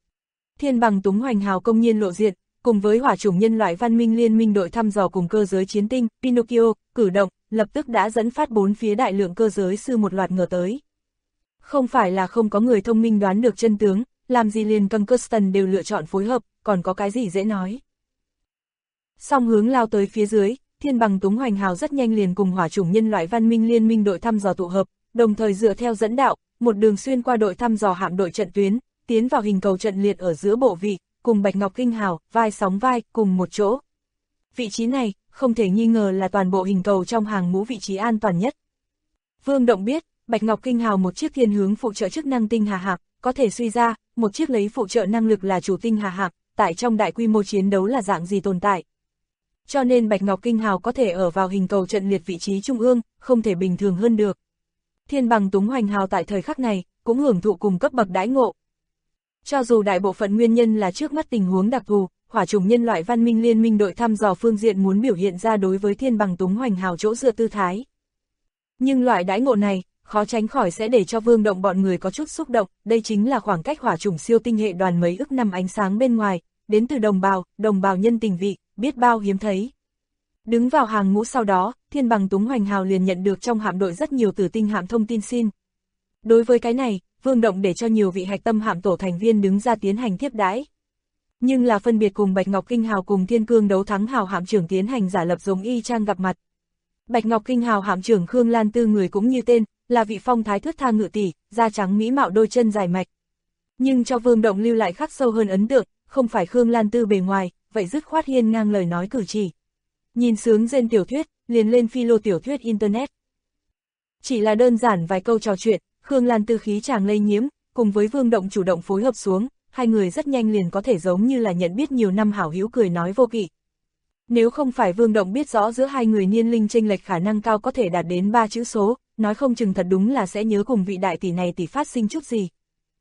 Thiên Bằng Túng hoành hào công nhiên lộ diện, cùng với hỏa chủng nhân loại văn minh liên minh đội thăm dò cùng cơ giới chiến tinh Pinocchio cử động, lập tức đã dẫn phát bốn phía đại lượng cơ giới sư một loạt ngờ tới. Không phải là không có người thông minh đoán được chân tướng, làm gì liền Concuston đều lựa chọn phối hợp, còn có cái gì dễ nói. Song hướng lao tới phía dưới, Thiên Bằng Túng hoành hào rất nhanh liền cùng hỏa chủng nhân loại văn minh liên minh đội thăm dò tụ hợp, đồng thời dựa theo dẫn đạo, một đường xuyên qua đội thăm dò hạm đội trận tuyến, tiến vào hình cầu trận liệt ở giữa bộ vị, cùng Bạch Ngọc Kinh hào, vai sóng vai, cùng một chỗ. Vị trí này, không thể nghi ngờ là toàn bộ hình cầu trong hàng ngũ vị trí an toàn nhất. Vương Động biết, Bạch Ngọc Kinh hào một chiếc thiên hướng phụ trợ chức năng tinh hà hạm, có thể suy ra, một chiếc lấy phụ trợ năng lực là chủ tinh hà hạm, tại trong đại quy mô chiến đấu là dạng gì tồn tại. Cho nên Bạch Ngọc Kinh hào có thể ở vào hình cầu trận liệt vị trí trung ương, không thể bình thường hơn được. Thiên Bằng Túng hoành hào tại thời khắc này, cũng hưởng thụ cùng cấp bậc đãi ngộ. Cho dù đại bộ phận nguyên nhân là trước mắt tình huống đặc thù, hỏa chủng nhân loại văn minh liên minh đội thăm dò phương diện muốn biểu hiện ra đối với Thiên Bằng Túng hoành hào chỗ dựa tư thái. Nhưng loại đãi ngộ này, khó tránh khỏi sẽ để cho Vương Động bọn người có chút xúc động, đây chính là khoảng cách hỏa chủng siêu tinh hệ đoàn mấy ức năm ánh sáng bên ngoài, đến từ đồng bào nhân tình vị, biết bao hiếm thấy. Đứng vào hàng ngũ sau đó, Thiên Bằng Túng hoành hào liền nhận được trong hạm đội rất nhiều tử tinh hạm thông tin xin. Đối với cái này, Vương Động để cho nhiều vị hạch tâm hạm tổ thành viên đứng ra tiến hành tiếp đãi. Nhưng là phân biệt cùng Bạch Ngọc Kinh hào cùng Thiên Cương Đấu Thắng hào hạm trưởng tiến hành giả lập giống y chang gặp mặt. Bạch Ngọc Kinh hào hạm trưởng Khương Lan Tư người cũng như tên, là vị phong thái thướt tha ngự tỷ, da trắng mỹ mạo đôi chân dài mạch. Nhưng cho Vương Động lưu lại khắc sâu hơn ấn tượng, không phải Khương Lan Tư bề ngoài, vậy dứt khoát hiên ngang lời nói cử chỉ. Nhìn sướng gen tiểu thuyết, liền lên philo tiểu thuyết Internet. Chỉ là đơn giản vài câu trò chuyện, Khương Lan Tư khí chàng lây nhiễm, cùng với Vương Động chủ động phối hợp xuống, hai người rất nhanh liền có thể giống như là nhận biết nhiều năm hảo hữu cười nói vô kỵ. Nếu không phải Vương Động biết rõ giữa hai người niên linh chênh lệch khả năng cao có thể đạt đến 3 chữ số, nói không chừng thật đúng là sẽ nhớ cùng vị đại tỷ này tỷ phát sinh chút gì.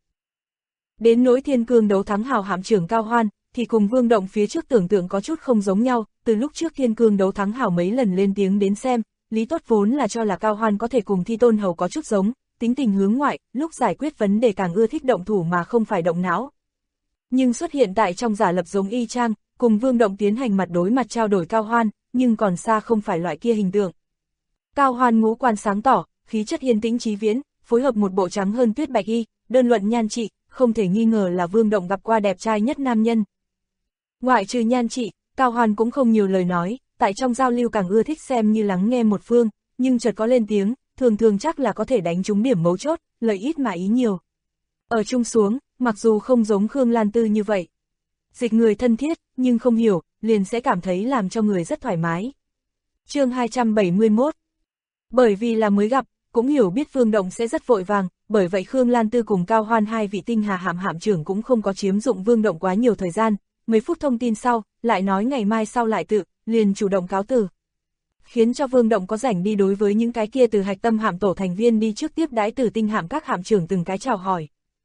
Đến nỗi Thiên Cương đấu thắng hào hạm trưởng Cao Hoan, thì cùng Vương Động phía trước tưởng tượng có chút không giống nhau, từ lúc trước Thiên Cương đấu thắng hào mấy lần lên tiếng đến xem, Lý Tốt vốn là cho là Cao Hoan có thể cùng Thi Tôn Hầu có chút giống, tính tình hướng ngoại, lúc giải quyết vấn đề càng ưa thích động thủ mà không phải động não. Nhưng xuất hiện tại trong giả lập giống y chang, cùng Vương Động tiến hành mặt đối mặt trao đổi Cao Hoan, nhưng còn xa không phải loại kia hình tượng. Cao Hoan ngũ quan sáng tỏ, khí chất yên tĩnh trí viễn, phối hợp một bộ trắng hơn tuyết bạch y, đơn luận nhan trị, không thể nghi ngờ là Vương Động gặp qua đẹp trai nhất nam nhân. Ngoại trừ nhan trị, Cao Hoan cũng không nhiều lời nói, tại trong giao lưu càng ưa thích xem như lắng nghe một phương, nhưng chợt có lên tiếng, thường thường chắc là có thể đánh trúng điểm mấu chốt, lời ít mà ý nhiều. Ở chung xuống, mặc dù không giống Khương Lan Tư như vậy, dịch người thân thiết, nhưng không hiểu, liền sẽ cảm thấy làm cho người rất thoải mái. Chương 271. Bởi vì là mới gặp, cũng hiểu biết Vương Động sẽ rất vội vàng, bởi vậy Khương Lan Tư cùng Cao Hoan hai vị tinh hà hạm trưởng cũng không có chiếm dụng Vương Động quá nhiều thời gian, mấy phút thông tin sau, lại nói ngày mai sau lại liền chủ động cáo từ. Khiến cho Vương Động có rảnh đi đối với những cái kia từ hạch tâm hạm tổ thành viên đi trước tiếp đãi từ tinh hạm các hạm trưởng từng cái chào hỏi.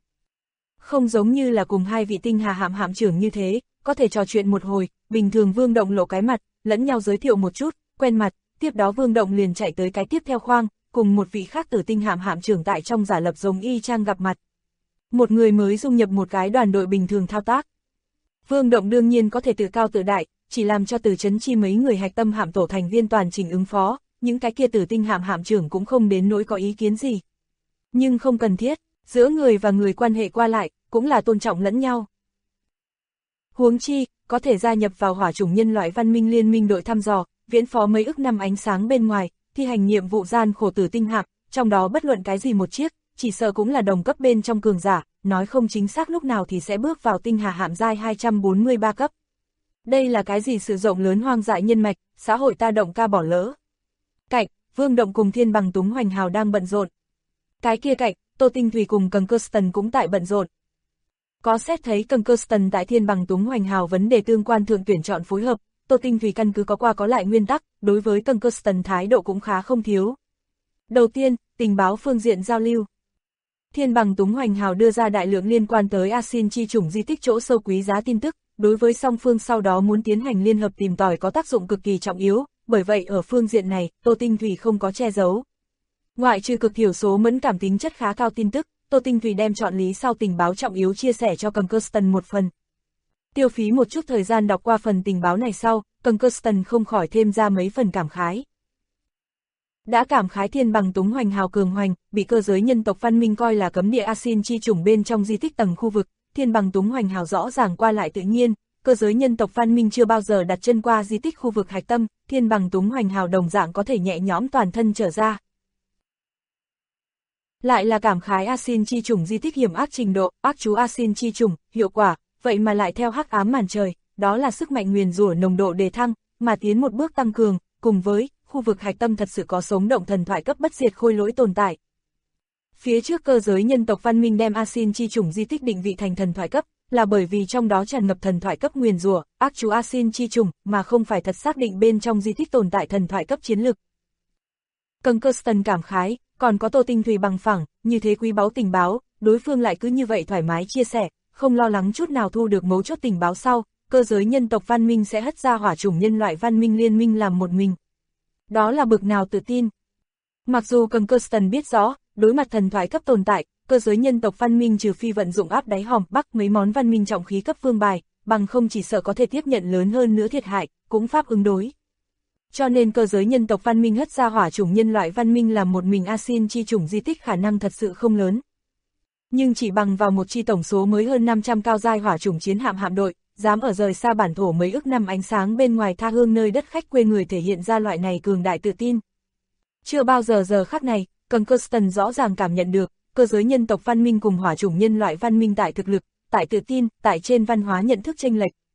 Không giống như là cùng hai vị tinh hà hạm trưởng như thế, có thể trò chuyện một hồi, bình thường Vương Động lộ cái mặt, lẫn nhau giới thiệu một chút, quen mặt, tiếp đó Vương Động liền chạy tới cái tiếp theo khoang, cùng một vị khác từ tinh hạm trưởng tại trong giả lập giống y chang gặp mặt. Một người mới dung nhập một cái đoàn đội bình thường thao tác. Vương Động đương nhiên có thể tự cao tự đại, chỉ làm cho từ chấn chi mấy người hạch tâm hạm tổ thành viên toàn trình ứng phó, những cái kia từ tinh hạm trưởng cũng không đến nỗi có ý kiến gì. Nhưng không cần thiết, giữa người và người quan hệ qua lại, cũng là tôn trọng lẫn nhau. Huống chi, có thể gia nhập vào hỏa chủng nhân loại văn minh liên minh đội thăm dò, viễn phó mấy ức năm ánh sáng bên ngoài, thi hành nhiệm vụ gian khổ tử tinh hạm, trong đó bất luận cái gì một chiếc, chỉ sợ cũng là đồng cấp bên trong cường giả, nói không chính xác lúc nào thì sẽ bước vào tinh hà hạm giai 243 cấp. Đây là cái gì sự rộng lớn hoang dại nhân mạch, xã hội ta động ca bỏ lỡ. Cạnh, Vương Động cùng Thiên Bằng Túng Hoành Hào đang bận rộn. Cái kia cạnh, Tô Tinh Thủy cùng Cần Kirsten cũng tại bận rộn. Có xét thấy Cần Kirsten tại Thiên Bằng Túng Hoành Hào vấn đề tương quan thượng tuyển chọn phối hợp, Tô Tinh Thủy căn cứ có qua có lại nguyên tắc, đối với Cần Kirsten thái độ cũng khá không thiếu. Đầu tiên, tình báo phương diện giao lưu. Thiên Bằng Túng Hoành Hào đưa ra đại lượng liên quan tới Asin chi chủng di tích chỗ sâu quý giá tin tức, đối với song phương sau đó muốn tiến hành liên hợp tìm tòi có tác dụng cực kỳ trọng yếu, bởi vậy ở phương diện này, Tô Tinh Thủy không có che giấu. Ngoại trừ cực thiểu số mẫn cảm tính chất khá cao tin tức, Tô Tinh Thủy đem chọn lý sau tình báo trọng yếu chia sẻ cho Cần Kirsten một phần. Tiêu phí một chút thời gian đọc qua phần tình báo này sau, Cần Kirsten không khỏi thêm ra mấy phần cảm khái. Đã cảm khái Thiên Bằng Túng Hoành Hào cường hoành, bị cơ giới nhân tộc văn minh coi là cấm địa Asin chi chủng bên trong di tích tầng khu vực, Thiên Bằng Túng Hoành Hào rõ ràng qua lại tự nhiên, cơ giới nhân tộc văn minh chưa bao giờ đặt chân qua di tích khu vực hạch tâm, Thiên Bằng Túng Hoành Hào đồng dạng có thể nhẹ nhõm toàn thân trở ra. Lại là cảm khái Asin chi chủng di tích hiểm ác trình độ, ác chú Asin chi chủng, hiệu quả, vậy mà lại theo hắc ám màn trời, đó là sức mạnh nguyền rủa nồng độ đề thăng, mà tiến một bước tăng cường, cùng với khu vực hạch tâm thật sự có sống động thần thoại cấp bất diệt khôi lỗi tồn tại. Phía trước cơ giới nhân tộc văn minh đem Asin chi chủng di tích định vị thành thần thoại cấp, là bởi vì trong đó tràn ngập thần thoại cấp nguyền rủa, ác chú Asin chi chủng, mà không phải thật xác định bên trong di tích tồn tại thần thoại cấp chiến lực. Cần Kirsten cảm khái, còn có Tô Tinh Thủy bằng phẳng, như thế quý báu tình báo, đối phương lại cứ như vậy thoải mái chia sẻ, không lo lắng chút nào thu được mấu chốt tình báo sau, cơ giới nhân tộc văn minh sẽ hất ra hỏa chủng nhân loại văn minh liên minh làm một mình. Đó là bực nào tự tin. Mặc dù Cần Kirsten biết rõ, đối mặt thần thoại cấp tồn tại, cơ giới nhân tộc văn minh trừ phi vận dụng áp đáy hòm bắc mấy món văn minh trọng khí cấp vương bài, bằng không chỉ sợ có thể tiếp nhận lớn hơn nữa thiệt hại, cũng pháp ứng đối. Cho nên cơ giới nhân tộc văn minh hất ra hỏa chủng nhân loại văn minh làm một mình Asin chi chủng di tích khả năng thật sự không lớn. Nhưng chỉ bằng vào một chi tổng số mới hơn 500 cao giai hỏa chủng chiến hạm đội, dám ở rời xa bản thổ mấy ức năm ánh sáng bên ngoài tha hương nơi đất khách quê người thể hiện ra loại này cường đại tự tin. Chưa bao giờ giờ khắc này, Cần Kirsten rõ ràng cảm nhận được, cơ giới nhân tộc văn minh cùng hỏa chủng nhân loại văn minh tại thực lực, tại tự tin, tại trên văn hóa nhận thức chênh lệch.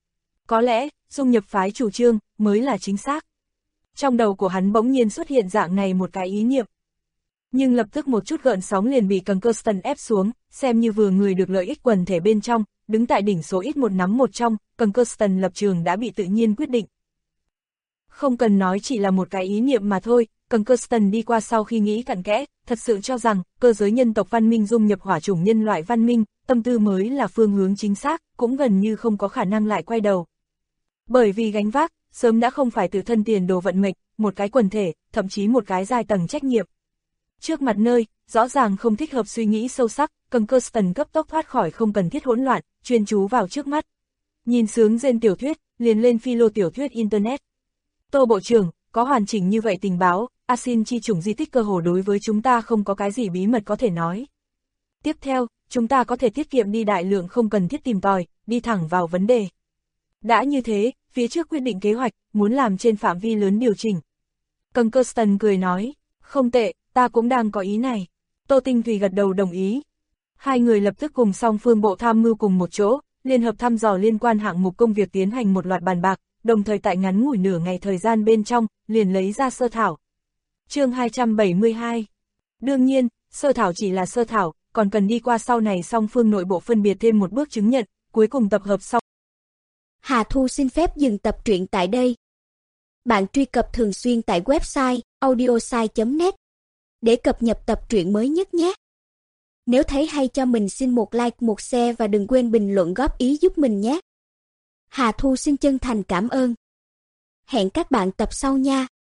Có lẽ, dung nhập phái chủ trương mới là chính xác. Trong đầu của hắn bỗng nhiên xuất hiện dạng này một cái ý niệm. Nhưng lập tức một chút gợn sóng liền bị Concuston ép xuống, xem như vừa người được lợi ích quần thể bên trong, đứng tại đỉnh số ít một nắm một trong, Concuston lập trường đã bị tự nhiên quyết định. Không cần nói chỉ là một cái ý niệm mà thôi, Concuston đi qua sau khi nghĩ cặn kẽ, thật sự cho rằng, cơ giới nhân tộc văn minh dung nhập hỏa chủng nhân loại văn minh, tâm tư mới là phương hướng chính xác, cũng gần như không có khả năng lại quay đầu. Bởi vì gánh vác, sớm đã không phải từ thân tiền đồ vận mệnh, một cái quần thể, thậm chí một cái giai tầng trách nhiệm. Trước mặt nơi, rõ ràng không thích hợp suy nghĩ sâu sắc, Concuston cấp tốc thoát khỏi không cần thiết hỗn loạn, chuyên chú vào trước mắt. Nhìn sướng rên tiểu thuyết, liền lên philo tiểu thuyết Internet. Tô Bộ trưởng, có hoàn chỉnh như vậy tình báo, Asin chi chủng di tích cơ hồ đối với chúng ta không có cái gì bí mật có thể nói. Tiếp theo, chúng ta có thể tiết kiệm đi đại lượng không cần thiết tìm tòi, đi thẳng vào vấn đề. Đã như thế, phía trước quyết định kế hoạch, muốn làm trên phạm vi lớn điều chỉnh. Concuston cười nói, không tệ, ta cũng đang có ý này. Tô Tinh Thủy gật đầu đồng ý. Hai người lập tức cùng song phương bộ tham mưu cùng một chỗ, liên hợp thăm dò liên quan hạng mục công việc tiến hành một loạt bàn bạc, đồng thời tại ngắn ngủi nửa ngày thời gian bên trong, liền lấy ra sơ thảo. Chương 272. Đương nhiên, sơ thảo chỉ là sơ thảo, còn cần đi qua sau này song phương nội bộ phân biệt thêm một bước chứng nhận, cuối cùng tập hợp xong. Hà Thu xin phép dừng tập truyện tại đây. Bạn truy cập thường xuyên tại website audiosai.net để cập nhật tập truyện mới nhất nhé. Nếu thấy hay cho mình xin một like, một share và đừng quên bình luận góp ý giúp mình nhé. Hà Thu xin chân thành cảm ơn. Hẹn các bạn tập sau nha.